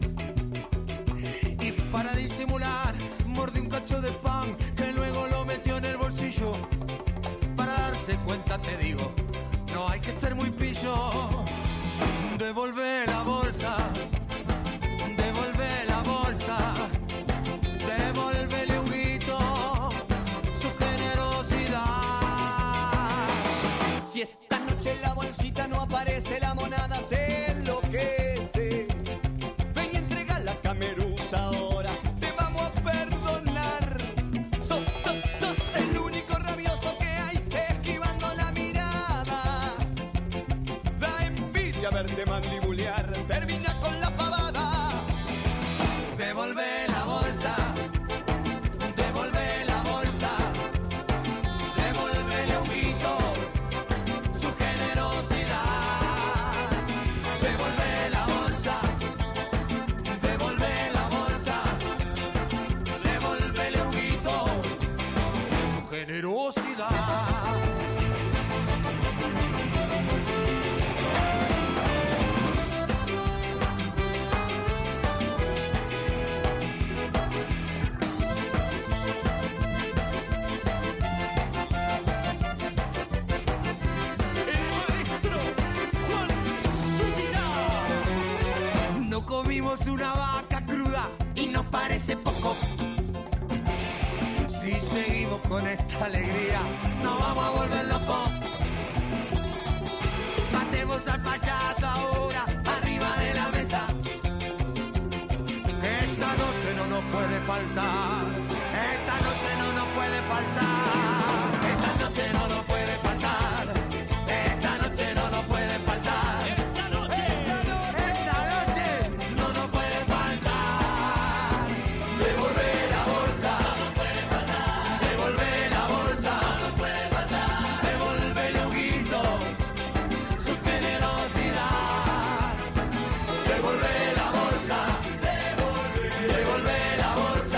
Y para disimular, mordió un cacho de pan que luego lo metió en el bolsillo. Para darse cuenta, te digo, no hay que ser muy pillo. Devolve la bolsa, devolve la bolsa, devuélvele Huguito su generosidad. Si esta noche en la bolsita no aparece, la monada se enloquece. Ven y entrega la cameruza ahora, te vamos a perdonar. Sos el único rabioso que hay, esquivando la mirada. Da envidia verte mandibulear, termina con la pavada. Devolve la bolsa, devolve la bolsa, devuélvele a Huguito su generosidad. Devolve la bolsa, devolve la bolsa, devuélvele a Huguito su generosidad. No comimos una vaca cruda y nos parece poco. Si seguimos con esta alegría, nos vamos a volver locos. Matemos al payaso ahora, arriba de la mesa. Que esta noche no nos puede faltar. Esta noche no nos puede faltar. Esta noche no nos puede faltar. Esta noche no nos puede faltar. Esta noche no nos puede faltar. Devolve la bolsa, no nos puede faltar. Devolve la bolsa, no nos puede faltar. Devolvele a Huguito su generosidad. Devolve la bolsa, devolve la bolsa,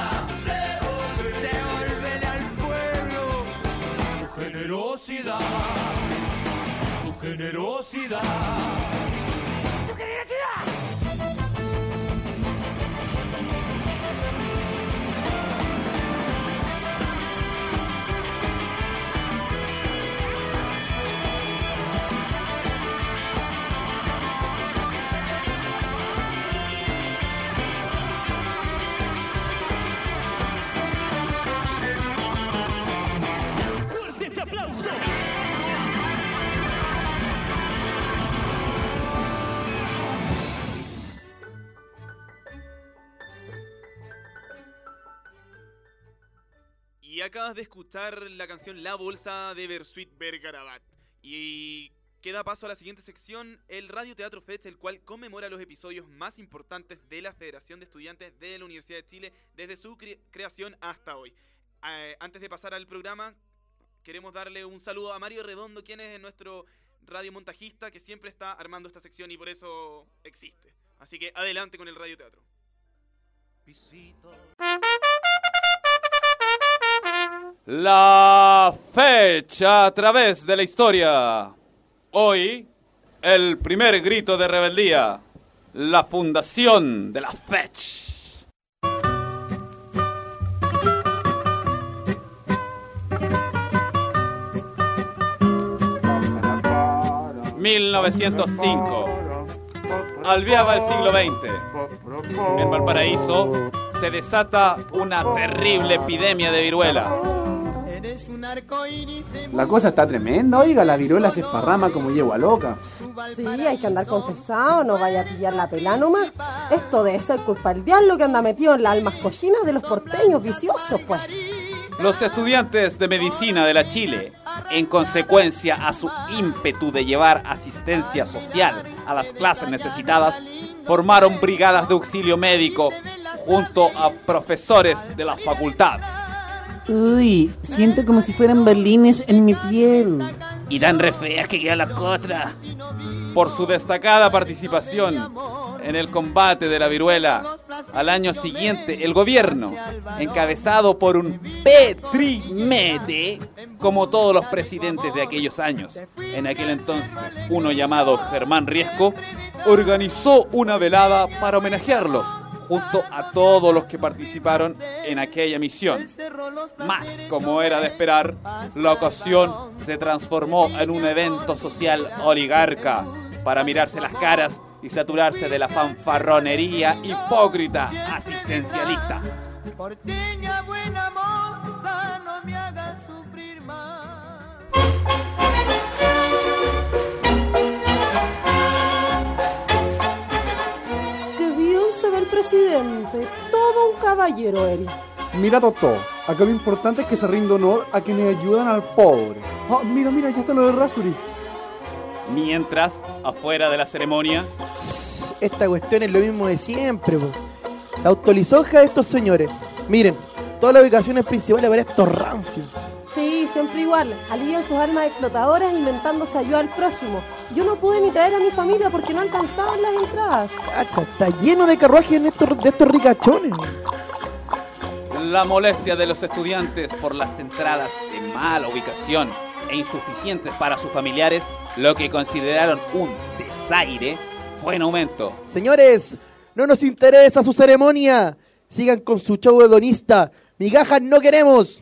devolvele al pueblo su generosidad. generosidad. Y acabas de escuchar la canción La Bolsa de Bersuit Vergarabat. Y queda paso a la siguiente sección, el Radio Teatro Fech, el cual conmemora los episodios más importantes de la Federación de Estudiantes de la Universidad de Chile desde su creación hasta hoy. Antes de pasar al programa, queremos darle un saludo a Mario Redondo, quien es nuestro radiomontajista que siempre está armando esta sección y por eso existe. Así que adelante con el Radio Teatro. La fecha a través de la historia. Hoy, el primer grito de rebeldía. La fundación de la FECH. ...1905... albiaba el siglo XX. En Valparaíso se desata una terrible epidemia de viruela. La cosa está tremenda, oiga, la viruela se esparrama como yegua loca. Sí, hay que andar confesado, no vaya a pillar la pelá nomás. Esto debe ser culpa del diablo que anda metido en las almas cochinas de los porteños viciosos, pues. Los estudiantes de medicina de la Chile, en consecuencia a su ímpetu de llevar asistencia social a las clases necesitadas, formaron brigadas de auxilio médico junto a profesores de la facultad. Uy, siento como si fueran balines en mi piel. Y tan re feas que queda la cotra. Por su destacada participación en el combate de la viruela, al año siguiente el gobierno, encabezado por un Petrimete, como todos los presidentes de aquellos años, en aquel entonces uno llamado Germán Riesco, organizó una velada para homenajearlos, junto a todos los que participaron en aquella misión. Mas, como era de esperar, la ocasión se transformó en un evento social oligarca para mirarse las caras y saturarse de la fanfarronería hipócrita asistencialista. Porteña buena moza, no me hagas sufrir más. Se ve el presidente, todo un caballero él. Mira, doctor, acá lo importante es que se rinde honor a quienes ayudan al pobre. Oh, mira, ya está lo de Rasuri. Mientras, afuera de la ceremonia... Esta cuestión es lo mismo de siempre, po. La autolisoja de estos señores. Miren, todas las ubicaciones principales para estos rancios. Sí, siempre igual. Alivian sus almas explotadoras inventándose ayuda al prójimo. Yo no pude ni traer a mi familia porque no alcanzaban las entradas. Cacha, está lleno de carruajes de estos ricachones. La molestia de los estudiantes por las entradas de mala ubicación e insuficientes para sus familiares, lo que consideraron un desaire, fue en aumento. Señores, no nos interesa su ceremonia. Sigan con su show hedonista. Migajas no queremos.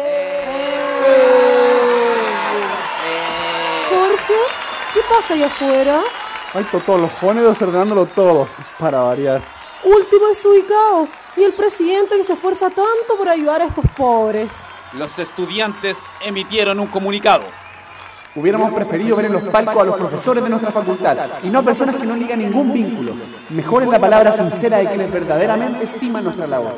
Jorge, ¿qué pasa allá afuera? Ay, todos los jóvenes desordenándolo todo, para variar. Último desubicado, y el presidente que se esfuerza tanto por ayudar a estos pobres. Los estudiantes emitieron un comunicado. Hubiéramos preferido ver en los palcos a los profesores de nuestra facultad y no a personas que no ligan ningún vínculo. Mejor es la palabra sincera de quienes verdaderamente estiman nuestra labor.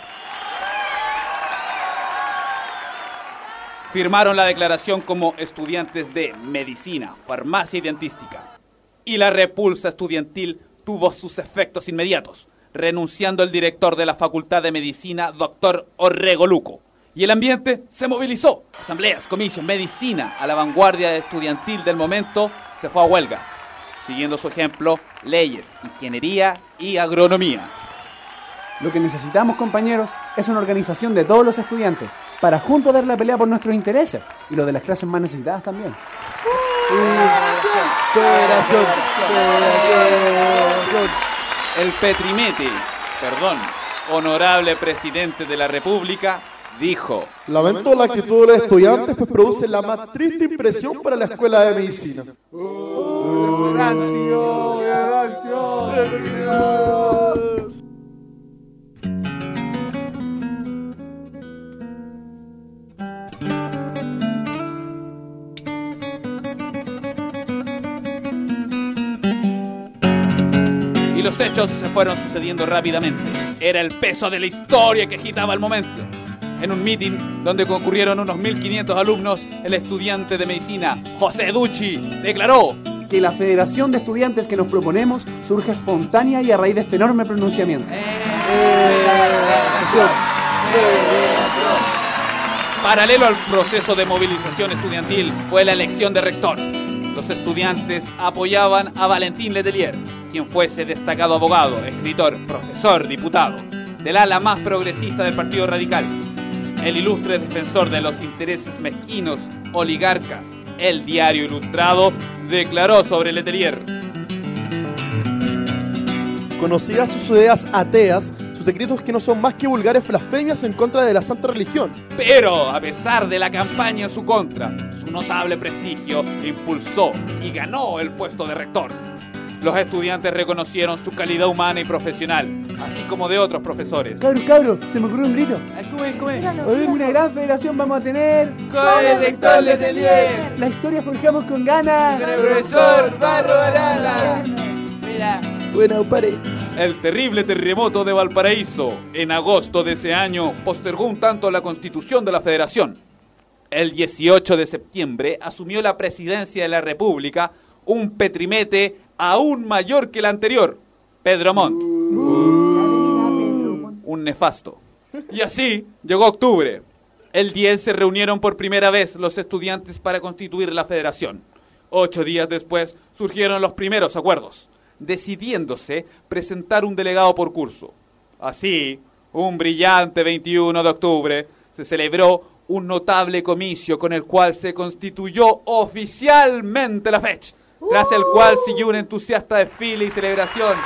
Firmaron la declaración como estudiantes de medicina, farmacia y dentística. Y la repulsa estudiantil tuvo sus efectos inmediatos, renunciando el director de la Facultad de Medicina, doctor Orrego Luco. Y el ambiente se movilizó. Asambleas, comicios, medicina, a la vanguardia estudiantil del momento, se fue a huelga. Siguiendo su ejemplo, leyes, ingeniería y agronomía. Lo que necesitamos, compañeros, es una organización de todos los estudiantes para juntos dar la pelea por nuestros intereses y los de las clases más necesitadas también. Federación. El Petrimete, honorable presidente de la República, dijo: Lamento la actitud de los estudiantes, pues produce la más triste impresión para la escuela de medicina. Y los hechos se fueron sucediendo rápidamente. Era el peso de la historia que agitaba el momento. En un meeting donde concurrieron unos 1.500 alumnos, el estudiante de medicina José Ducci declaró Que la federación de estudiantes que nos proponemos surge espontánea y a raíz de este enorme pronunciamiento. Paralelo al proceso de movilización estudiantil fue la elección de rector. Los estudiantes apoyaban a Valentín Letelier, quien fuese destacado abogado, escritor, profesor, diputado, del ala más progresista del Partido Radical. El ilustre defensor de los intereses mezquinos oligarcas, El Diario Ilustrado, declaró sobre Letelier: Conocidas sus ideas ateas, sus decretos que no son más que vulgares blasfemias en contra de la santa religión. Pero, a pesar de la campaña en su contra, su notable prestigio impulsó y ganó el puesto de rector. Los estudiantes reconocieron su calidad humana y profesional, así como de otros profesores. Cabros, se me ocurrió un grito. Hoy una gran federación vamos a tener. ¡Con el rector Letelier! La historia forjamos con ganas. ¡Con el profesor Barro Arana! Mira. Bueno, pare. El terrible terremoto de Valparaíso, en agosto de ese año, postergó un tanto la constitución de la federación. El 18 de septiembre asumió la presidencia de la República un Petrimete aún mayor que el anterior, Pedro Montt. Un nefasto. Y así llegó octubre. El 10 se reunieron por primera vez los estudiantes para constituir la federación. 8 días después surgieron los primeros acuerdos, decidiéndose presentar un delegado por curso. Así, un brillante 21 de octubre, se celebró un notable comicio con el cual se constituyó oficialmente la fecha, tras el cual siguió un entusiasta desfile y celebración.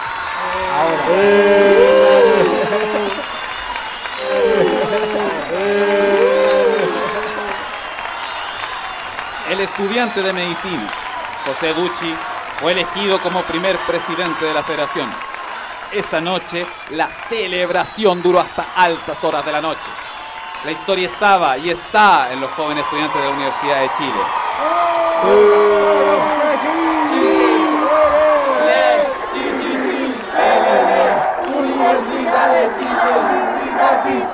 El estudiante de medicina, José Ducci, fue elegido como primer presidente de la federación. Esa noche, la celebración duró hasta altas horas de la noche. La historia estaba y está en los jóvenes estudiantes de la Universidad de Chile. Universidad de Chile, libre y gratis.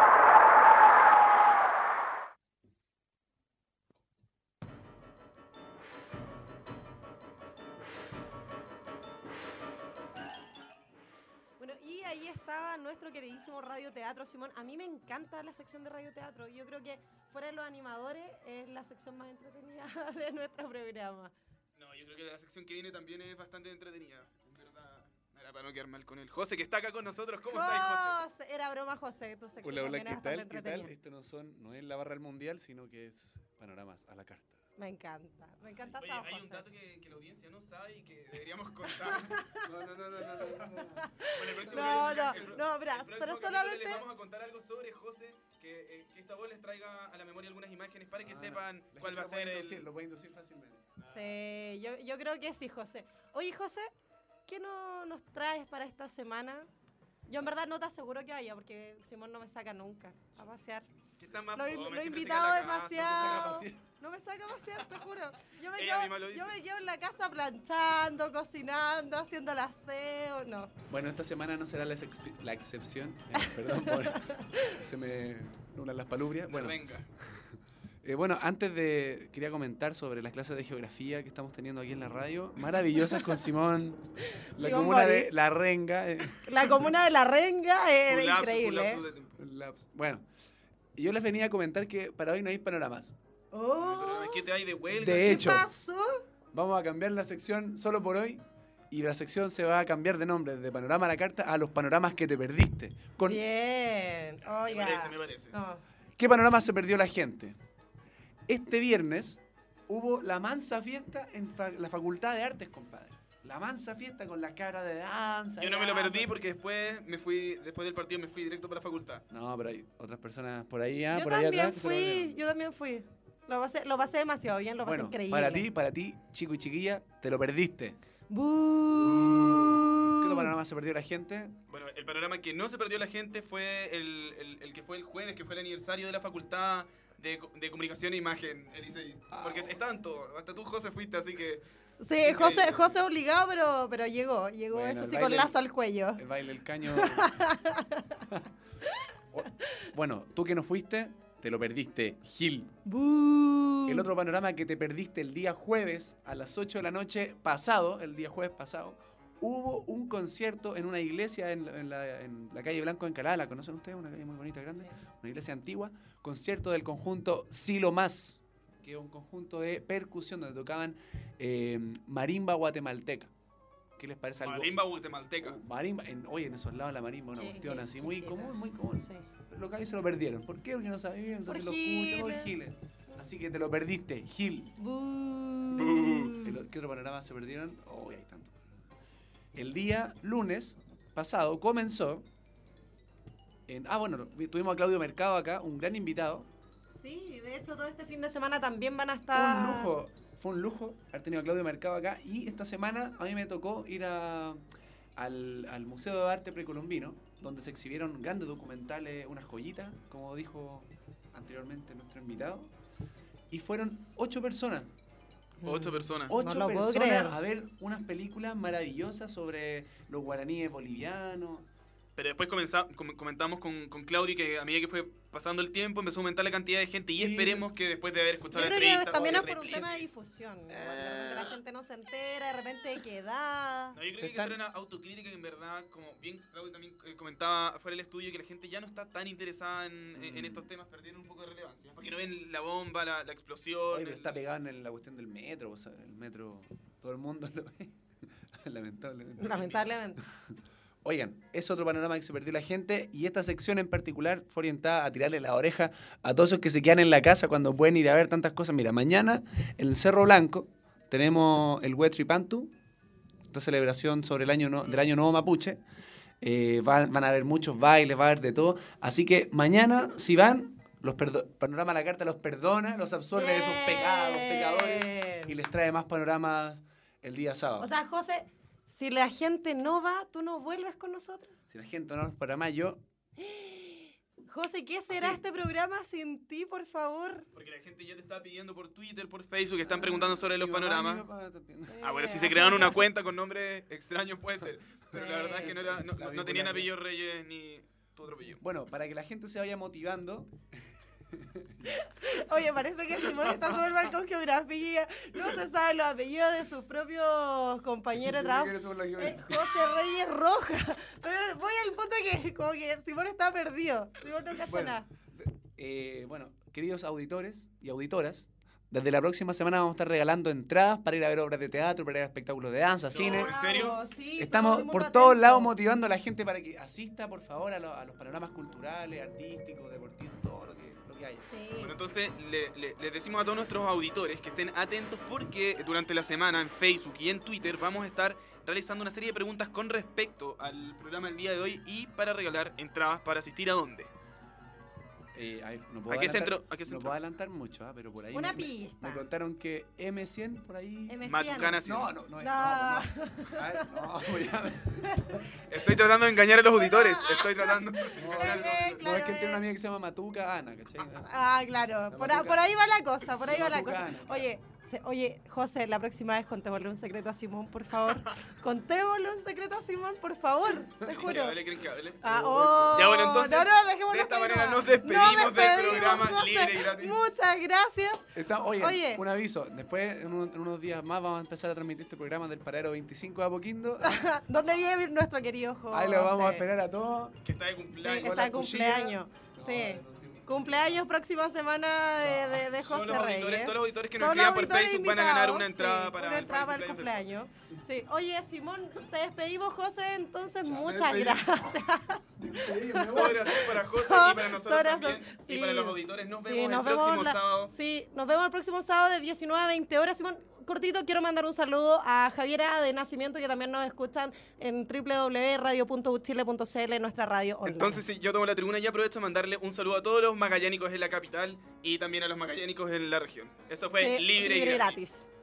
Bueno, y ahí estaba nuestro queridísimo radioteatro, Simón. A mí me encanta la sección de radioteatro. Yo creo que fuera de los animadores es la sección más entretenida de nuestro programa. No, yo creo que la sección que viene también es bastante entretenida. En verdad, era para no quedar mal con el José, que está acá con nosotros. ¿Cómo estáis, José? Era broma, José. Tu sección Hola, también es ¿qué bastante tal? ¿Qué tal? entretenida. Esto no es la barra del mundial, sino que es panoramas a la carta. Me encanta Oye, Sao, hay un José. dato que la audiencia no sabe y que deberíamos contar. No. Bueno, el próximo No, capítulo- no, el pero próximo solamente- capítulo les vamos a contar algo sobre José, que esta voz les traiga a la memoria algunas imágenes para que sepan cuál va a ser el... Lo puede inducir fácilmente. Sí, yo creo que sí, José. Oye, José, ¿qué nos traes para esta semana? Yo en verdad no te aseguro que vaya, porque Simón no me saca nunca a pasear. ¿Qué está más Lo he fome? Siempre se invitado queda en la casa, demasiado. se saca a No me saca a pasear, te juro. Ella misma lo dice. Yo me quedo en la casa planchando, cocinando, haciendo el aseo. No. Bueno, esta semana no será la excepción. Perdón se me nublan las palubrias. Bueno, Venga. Bueno, quería comentar sobre las clases de geografía que estamos teniendo aquí en la radio. Maravillosas con Simón. La Simón comuna de Boris. La Renga. La comuna de La Renga era Un lapsus, increíble. un lapsus de tiempo. Bueno, y yo les venía a comentar que para hoy no hay panoramas. Oh, ¿Qué te hay de huelga? De ¿qué hecho, pasó? vamos a cambiar la sección solo por hoy. Y la sección se va a cambiar de nombre, de Panorama a la Carta a los panoramas que te perdiste. Bien, oiga. Me parece. No. ¿Qué panorama se perdió la gente? Este viernes hubo la mansa fiesta en la Facultad de Artes, compadre. La mansa fiesta con la cara de danza. Yo no me lo perdí porque después del partido me fui directo para la facultad. No, pero hay otras personas por ahí, Yo por ahí también atrás. que se lo perdieron. yo también fui. Lo pasé demasiado bien, lo pasé Bueno, increíble. para ti, chico y chiquilla, te lo perdiste. ¡Bú! ¿Qué otro panorama se perdió la gente? Bueno, el panorama que no se perdió la gente fue el que fue el jueves, que fue el aniversario de la Facultad de Comunicación e Imagen, el ICEI. Porque estaban todos, hasta tú, José, fuiste, así que... Sí, increíble. José obligado, pero llegó Bueno, eso el sí, baile- con lazo al cuello. El baile, el caño. Bueno, tú que no fuiste, te lo perdiste, Gil. ¡Bú! El otro panorama que te perdiste el día jueves a las 8 de la noche pasado, el día jueves pasado, hubo un concierto en una iglesia en la calle Blanco de Encalada. ¿La conocen ustedes? Una calle muy bonita, grande. Una iglesia antigua. Concierto del conjunto Silo Más, que es un conjunto de percusión donde tocaban marimba guatemalteca. ¿Qué les parece algo? Marimba guatemalteca. Marimba, oye, en esos lados la marimba, una Qué- cuestión qué- así qué muy gira. común, muy común. Sí. Los gallos se lo perdieron. ¿Por qué? Porque no sabían, Por se lo escuchan, por giles. giles. Así que te lo perdiste, Gil. ¡Bú! ¿Qué otro panorama se perdieron? Oh, hay tanto. El día lunes pasado comenzó bueno, tuvimos a Claudio Mercado acá, un gran invitado. Sí, de hecho todo este fin de semana también van a estar... Fue un lujo haber tenido a Claudio Mercado acá. Y esta semana a mí me tocó ir al Museo de Arte Precolombino, donde se exhibieron grandes documentales, unas joyitas, como dijo anteriormente nuestro invitado. Y fueron 8 personas. 8 personas. 8 lo puedo personas creer. a ver unas películas maravillosas sobre los guaraníes bolivianos. Pero después comentamos con Claudio que a medida que fue pasando el tiempo empezó a aumentar la cantidad de gente y Sí. esperemos que después de haber escuchado Yo la creo que entrevista... también es oye, por un replique. tema de difusión. Igual de repente la gente no se entera, de repente queda. No, yo creo que hay que hacer una autocrítica que en verdad, como bien Claudio también comentaba fuera del estudio, que la gente ya no está tan interesada en estos temas, perdieron un poco de relevancia. Porque no ven la bomba, la explosión. Oye, pero está pegado en la cuestión del metro. O sea, el metro, todo el mundo lo ve. Lamentablemente. Lamentablemente. Oigan, es otro panorama que se perdió la gente y esta sección en particular fue orientada a tirarle la oreja a todos esos que se quedan en la casa cuando pueden ir a ver tantas cosas. Mira, mañana en el Cerro Blanco tenemos el Huetripantu, esta celebración sobre el del año nuevo mapuche. Van a haber muchos bailes, va a haber de todo. Así que mañana, si van, Panorama a la Carta los perdona, los absorbe de esos pecados, pecadores y les trae más panoramas el día sábado. O sea, José, si la gente no va, ¿tú no vuelves con nosotros? Si la gente no nos programa, yo... José, ¿qué será este programa sin ti, por favor? Porque la gente ya te está pidiendo por Twitter, por Facebook, están preguntando sobre los Mi mamá, panoramas. mi papá también. Bueno, si se crearon una cuenta con nombres extraños puede ser. Pero la verdad es que no La tenían bipolaridad. apellido Reyes ni tu otro apellido. Bueno, para que la gente se vaya motivando... Oye, parece que el Simón está súper mal con geografía. No se sabe los apellidos de sus propios compañeros de trabajo. ¿Quiénes son los geógrafos? José Reyes Roja. Pero voy al punto que como que Simón está perdido. Simón no cacha nada. Bueno, queridos auditores y auditoras, desde la próxima semana vamos a estar regalando entradas para ir a ver obras de teatro, para ir a espectáculos de danza, cine. ¿En serio? Bravo, sí, todo Estamos el mundo por atento. todos lados motivando a la gente para que asista, por favor, a los panoramas culturales, artísticos, deportivos, todo lo que haya. Sí. Bueno, entonces les decimos a todos nuestros auditores que estén atentos porque durante la semana en Facebook y en Twitter vamos a estar realizando una serie de preguntas con respecto al programa del día de hoy y para regalar entradas para asistir a dónde. A ver, no puedo ¿A qué adelantar- centro? ¿A qué No centro? puedo adelantar mucho, pero por ahí Una me pista. contaron que M100 por ahí... M100. Matucana, sí. No es. No. A ver, ya. Estoy tratando de engañar a los auditores. Estoy tratando. No, es que tiene una amiga que se llama Matuca Ana, ¿cachai? Ah, claro. Por Matucana. ahí va la cosa, por ahí va la cosa. Matucana. Oye, José, la próxima vez contémosle un secreto a Simón, por favor. Contémosle un secreto a Simón, por favor. Te ¿Quieren que juro. hable? ¿Quieren que hable? Ah, oh, Ya, bueno, entonces, no, dejémoslo de esta ahí manera nomás. nos despedimos del despedimos, programa José. libre y gratis. Muchas gracias. Oye, un aviso. Después, en unos días más, vamos a empezar a transmitir este programa del Paradero 25 de Apoquindo. ¿Dónde vive nuestro querido José? Ahí lo vamos a esperar a todos. Que está de Sí, cumpleaños. está de cumpleaños. Sí. Cumpleaños próxima semana de José Reyes. Todos los auditores que nos Todos los escriban por auditores Facebook van a ganar una invitados, entrada sí, para una entrada para el cumpleaños. Sí. Oye, Simón, te despedimos, José, entonces muchas gracias. Sobras para José y para nosotros Sobras, también. sí. Y para los auditores, nos Sí, vemos el próximo sábado. Sí, nos vemos el próximo sábado de 19 a 20 horas. Simón, cortito, quiero mandar un saludo a Javiera de Nacimiento, que también nos escuchan en www.radio.uchile.cl, nuestra radio online. Entonces, sí, yo tomo la tribuna y aprovecho a mandarle un saludo a todos los magallánicos en la capital y también a los magallánicos en la región. Eso fue Sí, libre y gratis.